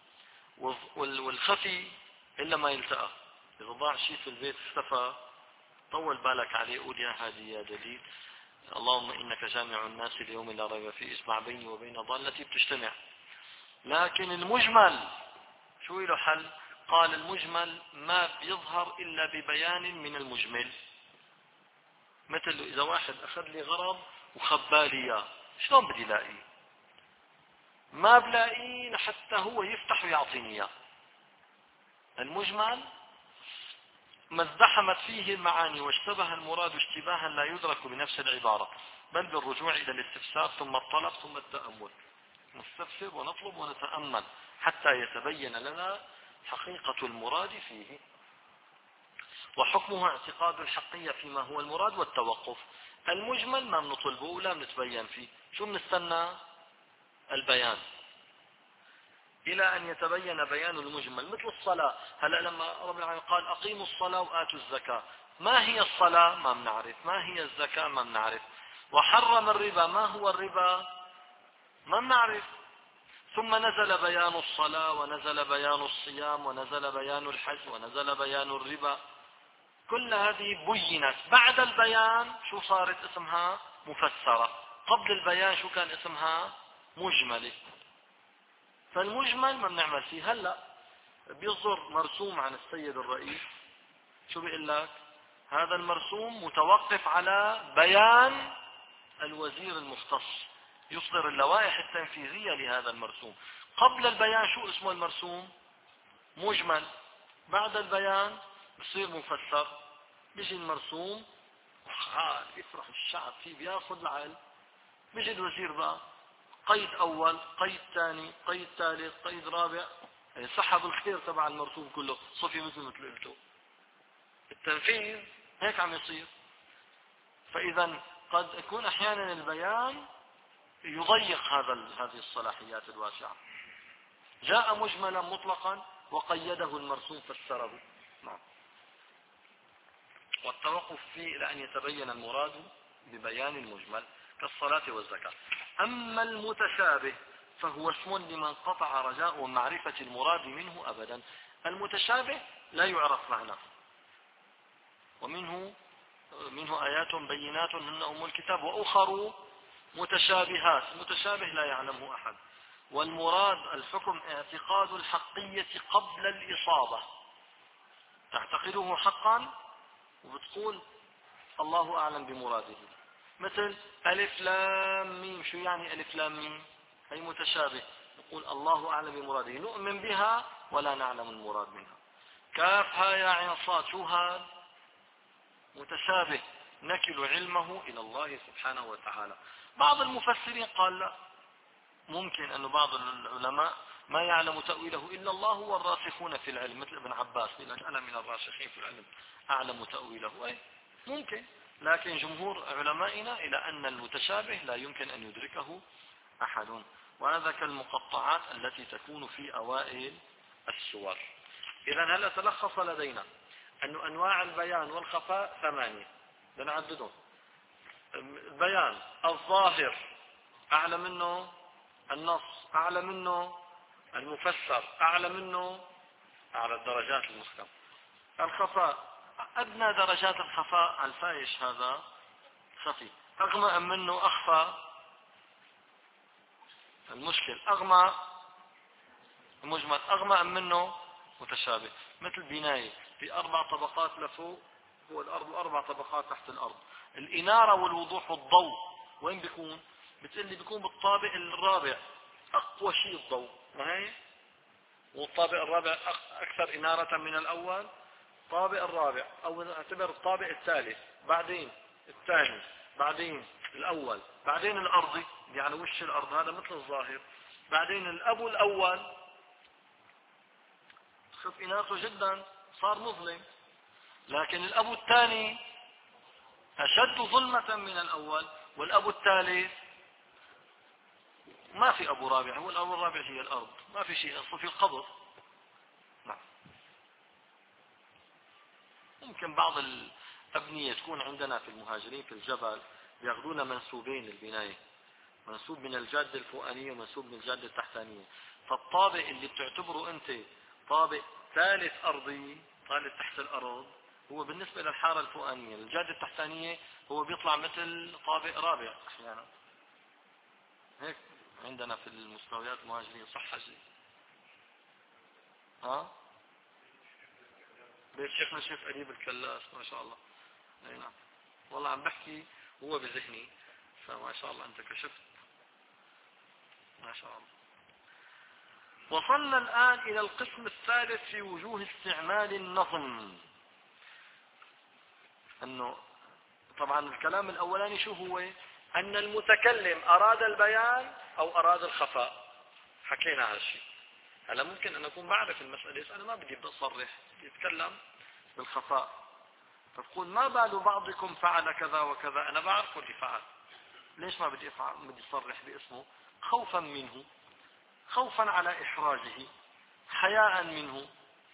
والخفي إلا ما يلتقى. إذا ضاع شيء في البيت اختفى، طول بالك عليه، قول يا هادي يا دليل، اللهم إنك جامع الناس ليوم لا ريب فيه، اسمع بيني وبين ضالتي بتجتمع. لكن المجمل شو له حل؟ قال المجمل ما بيظهر إلا ببيان من المجمل. مثل إذا واحد أخذ لي غرض وخبالي إياه، شلون بدي لاقيه؟ ما بلاقيه لحتى هو يفتح ويعطيني إياه. المجمل ما ازدحمت فيه المعاني واشتبه المراد اشتباها لا يدرك بنفس العبارة، بل بالرجوع إلى الاستفسار ثم الطلب ثم التأمل. نستفسر ونطلب ونتأمل حتى يتبين لنا حقيقة المراد فيه. وحكمه اعتقاد الحقية فيما هو المراد والتوقف. المجمل ما بنطلبه ولا بنتبين فيه، شو بنستنى؟ البيان، إلى أن يتبين بيان المجمل. مثل الصلاة، هلأ لما رب العالمين قال أقيموا الصلاة وآتوا الزكاة، ما هي الصلاة؟ ما بنعرف. ما هي الزكاة؟ ما بنعرف. وحرم الربا، ما هو الربا؟ ما بنعرف. ثم نزل بيان الصلاة، ونزل بيان الصيام، ونزل بيان الحج، ونزل بيان الربا. كل هذه بينت. بعد البيان شو صارت اسمها؟ مفسرة. قبل البيان شو كان اسمها؟ مجملة. فالمجمل ما بنعمل فيه. هلأ بيصدر مرسوم عن السيد الرئيس، شو بيقول لك؟ هذا المرسوم متوقف على بيان الوزير المختص، يصدر اللوائح التنفيذية لهذا المرسوم. قبل البيان شو اسمه المرسوم؟ مجمل. بعد البيان بصير مفسر. بيجي المرسوم وحال يفرح الشعب فيه، بياخذ العلم. بيجي الوزير بقى، قيد أول، قيد ثاني، قيد ثالث، قيد رابع، يعني سحب الخير تبع المرسوم كله، صفي مثل مثل قلته. التنفيذ هيك عم يصير. فإذا قد يكون أحيانا البيان يضيق هذا هذه الصلاحيات الواسعة. جاء مجملا مطلقا وقيده المرسوم فسره. نعم. والتوقف فيه إلى أن يتبين المراد ببيان المجمل كالصلاة والزكاة. أما المتشابه فهو اسم لمن قطع رجاء معرفة المراد منه أبدا. المتشابه لا يعرف معناه، ومنه منه آيات بينات هن أم الكتاب وأخر متشابهات. متشابه لا يعلمه أحد. والمراد الحكم اعتقاد الحقية قبل الإصابة، تعتقده حقا وبتقول الله أعلم بمراده. مثل ألف لام ميم، شو يعني ألف لام ميم؟ هي متشابه، نقول الله أعلم بمراده، نؤمن بها ولا نعلم المراد منها. كاف ها يا عين صاد، شو هذا؟ متشابه، نكل علمه إلى الله سبحانه وتعالى. بعض المفسرين قال لا، ممكن أن بعض العلماء ما يعلم تأويله إلا الله والراسخون في العلم، مثل ابن عباس يقول لك أنا من الراسخين في العلم أعلم تأويله. أي ممكن، لكن جمهور علمائنا إلى أن المتشابه لا يمكن أن يدركه أحد. وهذا كالمقطعات التي تكون في أوائل السور. إذا هل تلخص لدينا أن أنواع البيان والخفاء ثمانية، بنعددهم. البيان الظاهر أعلى منه النص، أعلى منه المفسر، أعلى منه أعلى الدرجات المحكم. الخفاء أدنى درجات الخفاء الفايش، هذا خفي. أغمى منه أخفى المشكل، أغمى مجمل، أغمى منه متشابه. مثل بناية في أربع طبقات لفوق فوق الأرض وأربع طبقات تحت الأرض. الإنارة والوضوح والضوء وين بيكون؟ بتقول لي بيكون بالطابق الرابع، أقوى شيء الضوء، ما هي؟ والطابق الرابع أكثر إنارة من الأول. الطابق الرابع أو اعتبر الطابق الثالث، بعدين الثاني، بعدين الأول، بعدين الأرضي يعني وش الأرض، هذا مثل الظاهر. بعدين الأب الأول خف إنارته جدا صار مظلم، لكن الأب الثاني أشد ظلمة من الأول، والأب الثالث ما في أبو رابع، هو الأب الرابع هي الأرض، ما في شيء أصلا في القبر. نعم. ممكن بعض الأبنية تكون عندنا في المهاجرين في الجبل ياخذون منسوبين للبناية، منسوب من الجادة الفوقانية ومنسوب من الجادة التحتانية. فالطابق اللي بتعتبره أنت طابق ثالث أرضي، ثالث تحت الأرض، هو بالنسبة للحارة الفوقانية الجادة التحتانية هو بيطلع مثل طابق رابع أحيانا. هيك عندنا في المستويات المهاجرين صح شيء. ها؟ بيت شيخنا الشيخ قريب الكلاس ما شاء الله. اي نعم. والله عم بحكي هو بذهني، فما شاء الله انت كشفت ما شاء الله. وصلنا الآن إلى القسم الثالث في وجوه استعمال النظم. أنه طبعا الكلام الأولاني شو هو؟ أن المتكلم أراد البيان أو أراد الخفاء، حكينا هذا الشيء. هلا ممكن أن أكون بعرف المسألة، أنا ما بدي أصرح، يتكلم بالخفاء، فتقول ما بال بعضكم فعل كذا وكذا، أنا بعرف اللي فعل، ليش ما بدي أفعل بدي أصرح باسمه؟ خوفا منه، خوفا على إحراجه، حياء منه،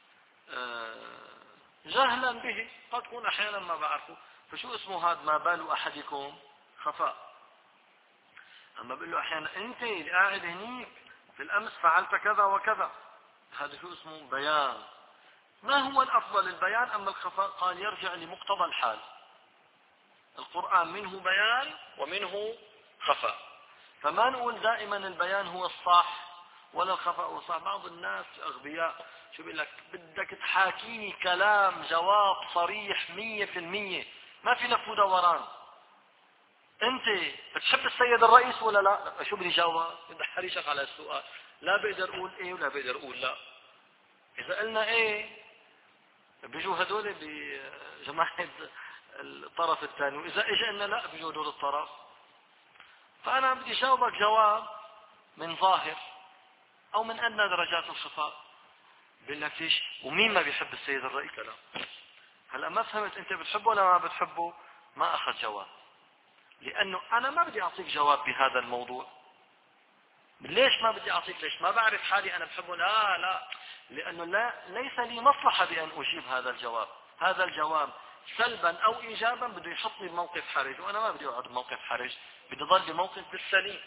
جهلا به، قد تكون أحيانا ما بعرفه. فشو اسمه هذا ما بال أحدكم؟ خفاء. أما بقول له أحيانا أنت اللي قاعد هنيك في الأمس فعلت كذا وكذا، هذا شو اسمه؟ بيان. ما هو الأفضل، البيان أم الخفاء؟ قال يرجع لمقتضى الحال. القرآن منه بيان ومنه خفاء، فما نقول دائما البيان هو الصح ولا الخفاء هو الصح. بعض الناس أغبياء شو بيقول لك؟ بدك تحاكيني كلام جواب صريح مية في المية، ما في لف ودوران. انت بتحب السيد الرئيس ولا لا؟ شو بدي جاوب؟ بدي حريشك على السؤال، لا بقدر اقول ايه ولا بقدر اقول لا. اذا قلنا ايه بيجوا هدول بجماعة الطرف الثاني، واذا اجى قلنا لا بيجوا هدول الطرف. فانا بدي جاوبك جواب من ظاهر او من ادنى درجات الخفاء. بقول لك ليش؟ ومين ما بيحب السيد الرئيس؟ لا. هلا ما فهمت انت بتحبه ولا ما بتحبه؟ ما اخذ جواب، لانه انا ما بدي اعطيك جواب بهذا الموضوع. ليش ما بدي اعطيك؟ ليش؟ ما بعرف حالي انا بحبه؟ لا لا، لانه لا ليس لي مصلحة بان اجيب هذا الجواب. هذا الجواب سلبا او ايجابا بده يحطني بموقف حرج، وانا ما بدي اقعد بموقف حرج، بدي ضل بموقف بالسليم.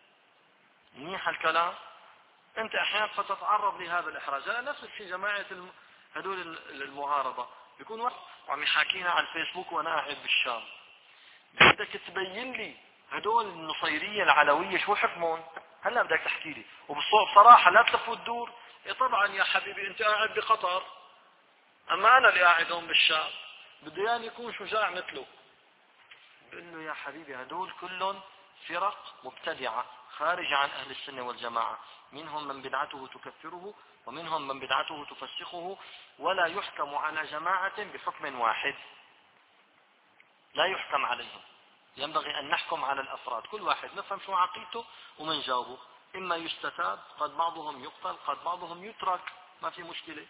منيح الكلام. انت احيانا فتتعرض لهذا الاحراج. انا نفس الشيء جماعة الم... هدول المعارضة بيكون واحد وعم يحاكينا على الفيسبوك وانا قاعد بالشام، بدك تبين لي هدول النصيرية العلوية شو حكمهم؟ هلا بدك تحكي لي وبالصوت صراحة، لا تلف وتدور. إيه طبعا يا حبيبي انت قاعد بقطر، اما انا اللي قاعد هون بالشام، بده يعني يكون شجاع مثله. بقول له يا حبيبي هدول كلهم فرق مبتدعة خارجة عن اهل السنة والجماعة، منهم من بدعته تكفره ومنهم من بدعته تفسخه، ولا يحكم على جماعة بحكم واحد، لا يحكم عليهم. ينبغي أن نحكم على الأفراد، كل واحد نفهم شو عقيدته ومن جاوبه، إما يستتاب، قد بعضهم يقتل، قد بعضهم يترك، ما في مشكلة.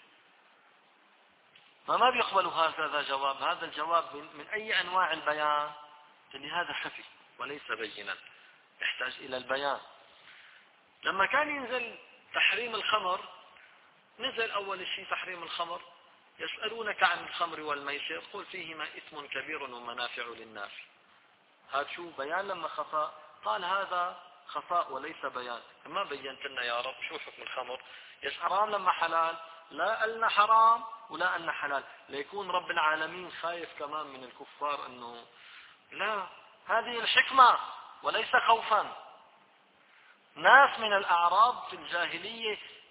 فما بيقبلوا هذا جواب. هذا الجواب من, من أي أنواع البيان؟ اللي هذا خفي وليس بينا، يحتاج إلى البيان. لما كان ينزل تحريم الخمر، نزل أول شيء تحريم الخمر. يسألونك عن الخمر والميسر قل فيهما إثم كبير ومنافع للناس. هذا شو بيان لما خفاء؟ قال هذا خفاء وليس بيان. ما بينت لنا يا رب شو حكم الخمر؟ يس حرام لما حلال؟ لا قلنا حرام ولا قلنا حلال، ليكون رب العالمين خايف كمان من الكفار انه لا، هذه الحكمة وليس خوفا. ناس من الأعراب في الجاهلية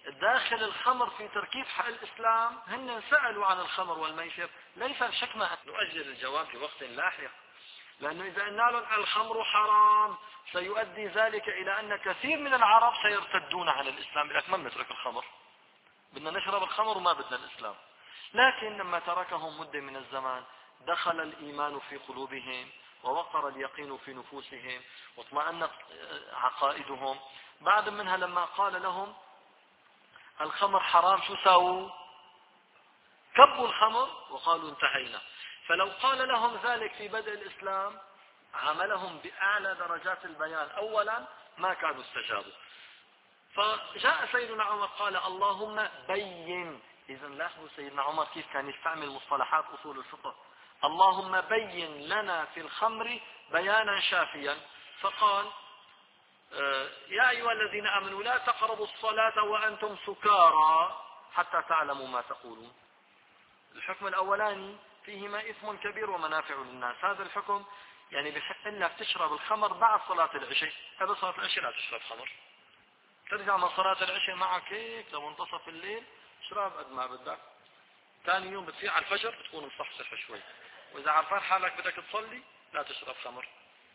داخل الخمر في تركيب حق الإسلام هن سألوا عن الخمر والميسر، ليس الحكمة أن نؤجل الجواب لوقت لاحق، لأنه إذا قلنا لهم الخمر حرام سيؤدي ذلك إلى أن كثير من العرب سيرتدون عن الإسلام، لك ما بنترك الخمر، بدنا نشرب الخمر وما بدنا الإسلام. لكن لما تركهم مدة من الزمان دخل الإيمان في قلوبهم ووقر اليقين في نفوسهم واطمأنت عقائدهم. بعد منها لما قال لهم الخمر حرام شو ساووا؟ كبوا الخمر وقالوا انتهينا. فلو قال لهم ذلك في بدء الإسلام عاملهم بأعلى درجات البيان أولا ما كانوا استجابوا. فجاء سيدنا عمر قال اللهم بين. إذا لاحظوا سيدنا عمر كيف كان يستعمل مصطلحات أصول الفقه. اللهم بين لنا في الخمر بيانا شافيا. فقال يا أيها الذين آمنوا لا تقربوا الصلاة وأنتم سكارى حتى تعلموا ما تقولون. الحكم الأولاني فيهما إثم كبير ومنافع للناس. هذا الحكم يعني بحق انك تشرب الخمر بعد صلاة العشاء. قبل صلاة العشاء لا تشرب خمر. ترجع من صلاة العشاء معك هيك لمنتصف الليل اشرب قد ما بدك. ثاني يوم بتصير على الفجر بتكون مصحصح شوي. وإذا عرفان حالك بدك تصلي لا تشرب خمر.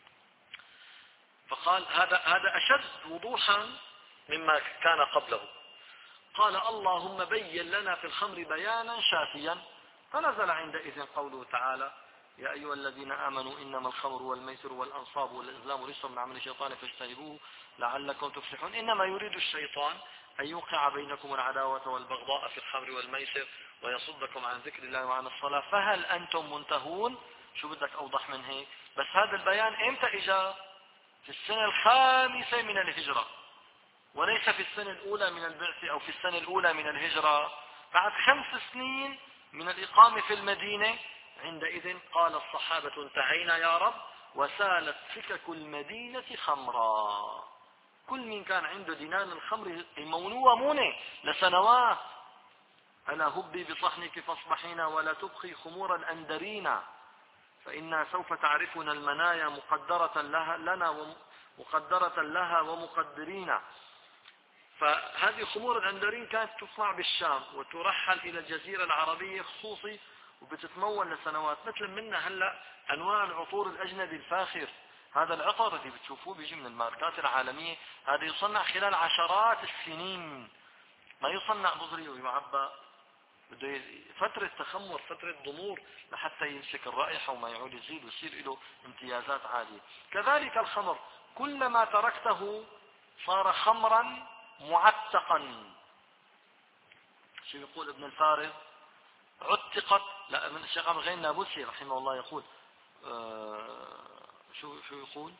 فقال هذا هذا أشد وضوحا مما كان قبله. قال اللهم بين لنا في الخمر بيانا شافيا. فنزل عندئذ قوله تعالى يا أيها الذين آمنوا إنما الخمر والميسر والأنصاب والأزلام رجس من عمل الشيطان فاجتنبوه لعلكم تفلحون. إنما يريد الشيطان أن يوقع بينكم العداوة والبغضاء في الخمر والميسر ويصدكم عن ذكر الله وعن الصلاة فهل أنتم منتهون. شو بدك أوضح من هيك؟ بس هذا البيان إمتى إجا؟ في السنة الخامسة من الهجرة، وليس في السنة الأولى من البعث أو في السنة الأولى من الهجرة. بعد خمس سنين من الإقامة في المدينة عندئذ قال الصحابة انتهينا يا رب وسالت سكك المدينة خمرا. كل من كان عنده دينان الخمر المونوة مونة لسنوات. ألا هبي بصحنك فاصبحينا ولا تبقي خمورا أندرينا فإنا سوف تعرفنا المنايا مقدرة لها لنا ومقدرة لها ومقدرين. فهذه خمور الأندرين كانت تصنع بالشام وترحل إلى الجزيرة العربية خصوصي وبتتمول لسنوات. مثل منا هلا أنواع العطور الأجنبي الفاخر. هذا العطر اللي بتشوفوه بيجي من الماركات العالمية، هذا يصنع خلال عشرات السنين، ما يصنع بظري ويعبى، بده فترة تخمر فترة ضمور لحتى يمسك الرائحة وما يعود يزيد ويصير له امتيازات عالية. كذلك الخمر كلما تركته صار خمرا معتقا. شو يقول ابن الفارض؟ عتقت. لا من الشيخ عبد الغني النابلسي رحمه الله يقول آه شو شو يقول؟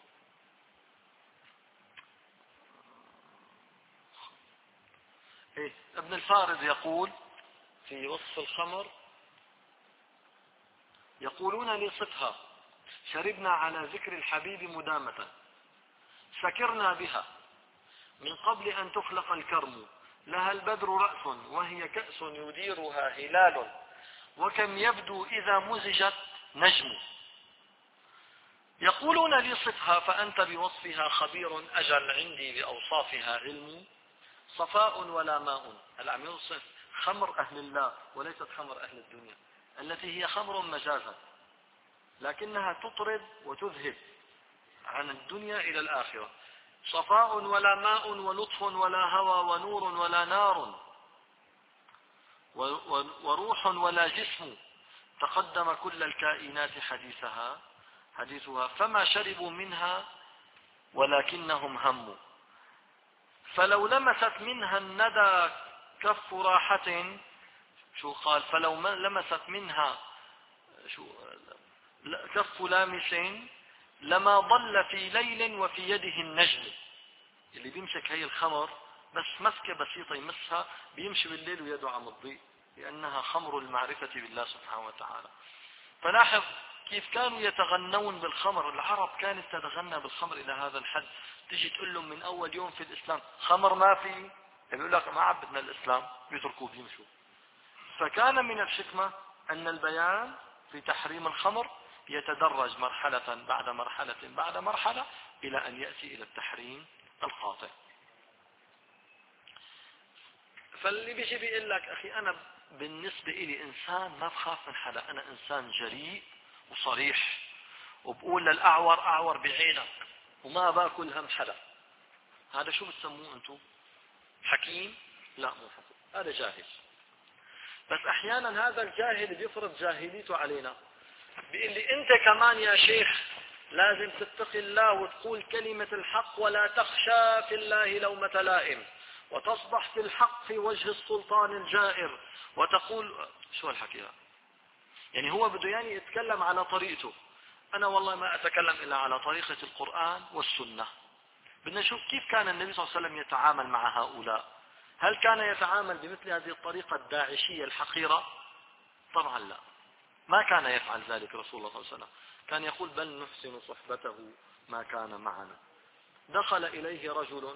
إيه ابن الفارض يقول في وصف الخمر يقولون لصفها شربنا على ذكر الحبيب مدامة سكرنا بها من قبل أن تخلق الكرم لها البدر رأس وهي كأس يديرها هلال وكم يبدو إذا مزجت نجم. يقولون لي صفها فأنت بوصفها خبير أجل عندي بأوصافها علم صفاء ولا ماء. هلا عم يوصف خمر أهل الله وليست خمر أهل الدنيا التي هي خمر مجازا لكنها تطرد وتذهب عن الدنيا إلى الآخرة. صفاء ولا ماء ولطف ولا هوى ونور ولا نار وروح ولا جسم تقدم كل الكائنات حديثها حديثها فما شربوا منها ولكنهم هموا فلو لمست منها الندى كف راحة. شو قال؟ فلو لمست منها شو كف لامس لما ضل في ليل وفي يده النجم. اللي بيمسك هي الخمر بس مسكة بسيطة يمسها بيمشي بالليل ويده عم تضيء لأنها خمر المعرفة بالله سبحانه وتعالى. فلاحظ كيف كانوا يتغنون بالخمر. العرب كانت تتغنى بالخمر إلى هذا الحد. تيجي تقول لهم من أول يوم في الإسلام خمر ما في، يقول لك ما عبدنا الإسلام بيتركوه بيمشوا. فكان من الحكمة أن البيان في تحريم الخمر يتدرج مرحلة بعد مرحلة بعد مرحلة إلى أن يأتي إلى التحريم القاطع. فاللي بيجي بيقول لك أخي أنا بالنسبة إلي إنسان ما بخاف من حدا، أنا إنسان جريء وصريح، وبقول للأعور أعور بعينك وما باكل هم حدا، هذا شو بتسموه أنتم؟ حكيم؟ لا مو حكيم، هذا جاهل. بس أحيانا هذا الجاهل بيفرض جاهليته علينا، بيقول لي أنت كمان يا شيخ لازم تتقي الله وتقول كلمة الحق ولا تخشى في الله لومة لائم، وتصبح في الحق في وجه السلطان الجائر، وتقول شو هالحكي هذا؟ يعني هو بده يعني يتكلم على طريقته. أنا والله ما أتكلم إلا على طريقة القرآن والسنة. بدنا نشوف كيف كان النبي صلى الله عليه وسلم يتعامل مع هؤلاء. هل كان يتعامل بمثل هذه الطريقة الداعشية الحقيرة؟ طبعا لا، ما كان يفعل ذلك رسول الله صلى الله عليه وسلم. كان يقول بل نحسن صحبته ما كان معنا. دخل إليه رجل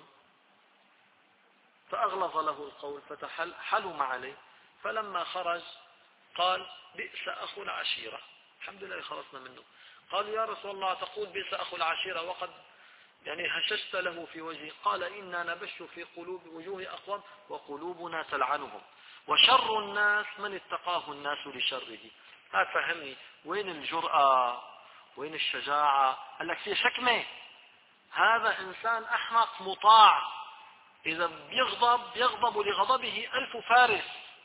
فأغلظ له القول فتحلم عليه، فلما خرج قال بئس أخو العشيرة. الحمد لله خلصنا منه. قال يا رسول الله تقول بئس أخو العشيرة وقد يعني هششت له في وجهه. قال إنا نبش في قلوب وجوه أقوام وقلوبنا تلعنهم، وشر الناس من اتقاه الناس لشره. هذا فهمني وين الجرأة وين الشجاعة؟ قال لك في حكمة، هذا إنسان أحمق مطاع، إذا بيغضب يغضب لغضبه ألف فارس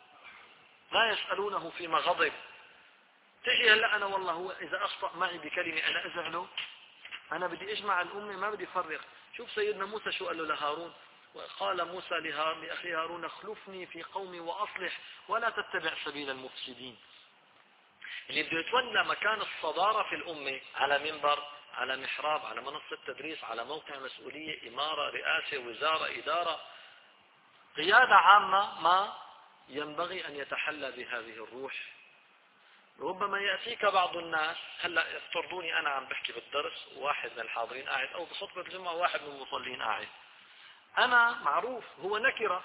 لا يسألونه فيما غضب. تجي هلا أنا والله هو إذا أخطأ معي بكلمة أنا أزعله؟ أنا بدي أجمع الأمة ما بدي أفرق. شوف سيدنا موسى شو قال له لهارون، وقال موسى لأخي هارون اخلفني في قومي وأصلح ولا تتبع سبيل المفسدين. اللي بده يتولى مكان الصدارة في الأمة على منبر، على محراب، على منصة تدريس، على موقع مسؤولية، إمارة، رئاسة، وزارة، إدارة، قيادة عامة، ما ينبغي أن يتحلى بهذه الروح. ربما يأتيك بعض الناس، هلا افترضوني أنا عم بحكي بالدرس وواحد من الحاضرين قاعد، أو بخطبة الجمعة واحد من المصلين قاعد، أنا معروف هو نكرة،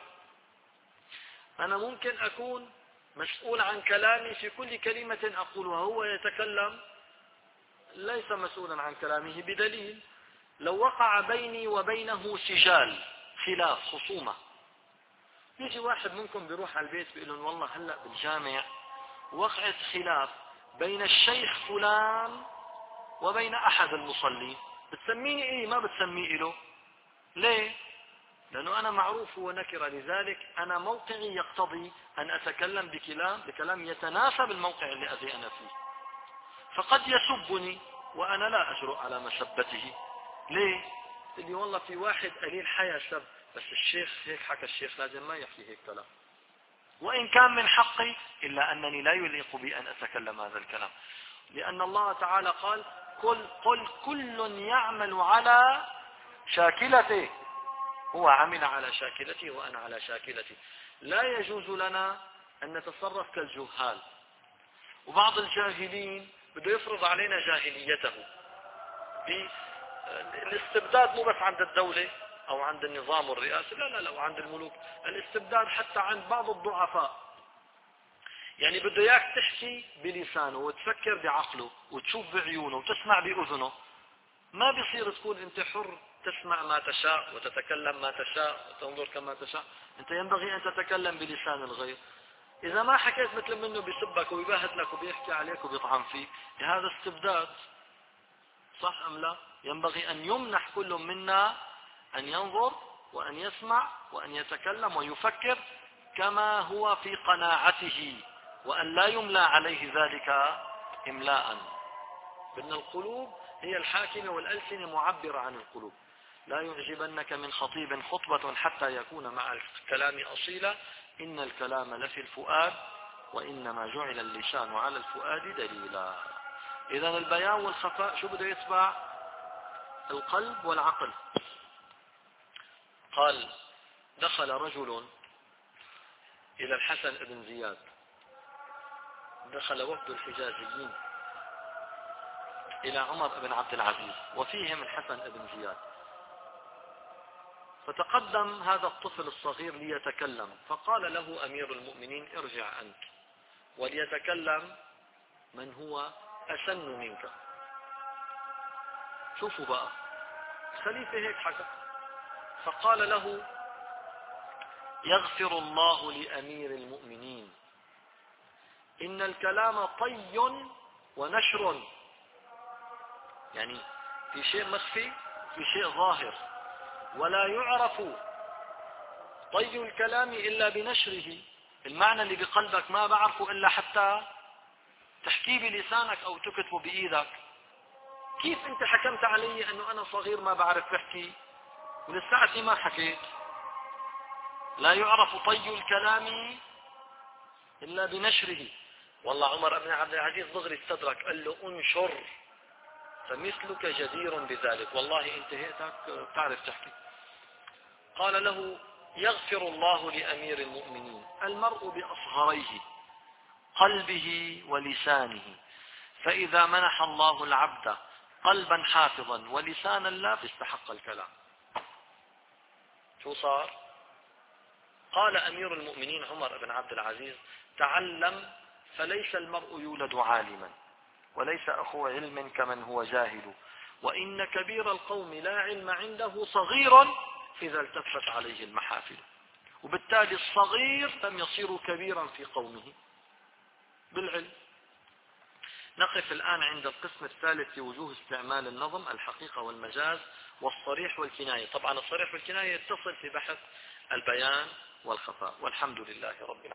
أنا ممكن أكون مسؤول عن كلامي في كل كلمة أقولها، هو يتكلم ليس مسؤولا عن كلامه، بدليل لو وقع بيني وبينه سجال خلاف خصومة، يجي واحد منكم بيروح على البيت بيقول لهم والله هلأ بالجامع وقعت خلاف بين الشيخ فلان وبين أحد المصلين، بتسميني إيه؟ ما بتسميه له. ليه؟ لأنه أنا معروف هو نكرة، لذلك أنا موقعي يقتضي أن أتكلم بكلام بكلام يتناسب الموقع الذي أنا فيه. فقد يسبني وأنا لا أجرؤ على مسبته. ليه؟ اللي والله في واحد قليل حياة سب، بس الشيخ هيك حكى، الشيخ لازم ما يحكي هيك كلام، وإن كان من حقي إلا أنني لا يليق بي أن أتكلم هذا الكلام، لأن الله تعالى قال قل, قل كل يعمل على شاكلته، هو عمل على شاكلته وأنا على شاكلتي. لا يجوز لنا أن نتصرف كالجهال. وبعض الجاهلين بده يفرض علينا جاهليته. الاستبداد مو بس عند الدولة أو عند النظام والرئاسة، لا لا لا، وعند الملوك. الاستبداد حتى عند بعض الضعفاء، يعني بده اياك تحكي بلسانه وتفكر بعقله وتشوف بعيونه وتسمع بأذنه. ما بيصير تكون انت حر تسمع ما تشاء وتتكلم ما تشاء وتنظر كما تشاء. انت ينبغي ان تتكلم بلسان الغير. اذا ما حكيت مثل منه بيسبك ويباهدلك وبيحكي عليك وبيطعن فيك، هذا استبداد، صح ام لا؟ ينبغي ان يمنح كل منا ان ينظر وان يسمع وان يتكلم ويفكر كما هو في قناعته، وأن لا يملى عليه ذلك إملاء. بأن القلوب هي الحاكمة والألسنة معبرة عن القلوب. لا يعجبنك من خطيب خطبة حتى يكون مع الكلام أصيلا، إن الكلام لفي الفؤاد وإنما جعل اللسان على الفؤاد دليلا. إذن البيان والخفاء شو بده يتبع؟ القلب والعقل. قال دخل رجل إلى الحسن بن زياد، دخل وفد الحجازيين إلى عمر بن عبد العزيز وفيهم الحسن بن زياد، فتقدم هذا الطفل الصغير ليتكلم، فقال له أمير المؤمنين ارجع أنت وليتكلم من هو أسن منك. شوفوا بقى خليفة هيك حكى، فقال له يغفر الله لأمير المؤمنين. إن الكلام طي ونشر، يعني في شيء مخفي في شيء ظاهر، ولا يعرف طي الكلام إلا بنشره. المعنى اللي بقلبك ما بعرفه إلا حتى تحكيه بلسانك أو تكتبه بإيدك. كيف أنت حكمت علي أنه أنا صغير ما بعرف بحكي ولساتي ما حكيت؟ لا يعرف طي الكلام إلا بنشره. والله عمر بن عبد العزيز دغري استدرك، قال له انشر فمثلك جدير بذلك، والله انت هيك بتعرف تحكي. قال له يغفر الله لأمير المؤمنين المرء بأصغريه قلبه ولسانه، فإذا منح الله العبد قلبا حافظا ولسانا لا فاستحق الكلام. شو صار؟ قال أمير المؤمنين عمر بن عبد العزيز تعلم فليس المرء يولد عالما، وليس أخو علم كمن هو جاهل، وإن كبير القوم لا علم عنده صغير إذا التفت عليه المحافل. وبالتالي الصغير لم يصير كبيرا في قومه بالعلم. نقف الآن عند القسم الثالث في وجوه استعمال النظم: الحقيقة والمجاز والصريح والكناية. طبعا الصريح والكناية يتصل في بحث البيان والخفاء. والحمد لله رب العالمين.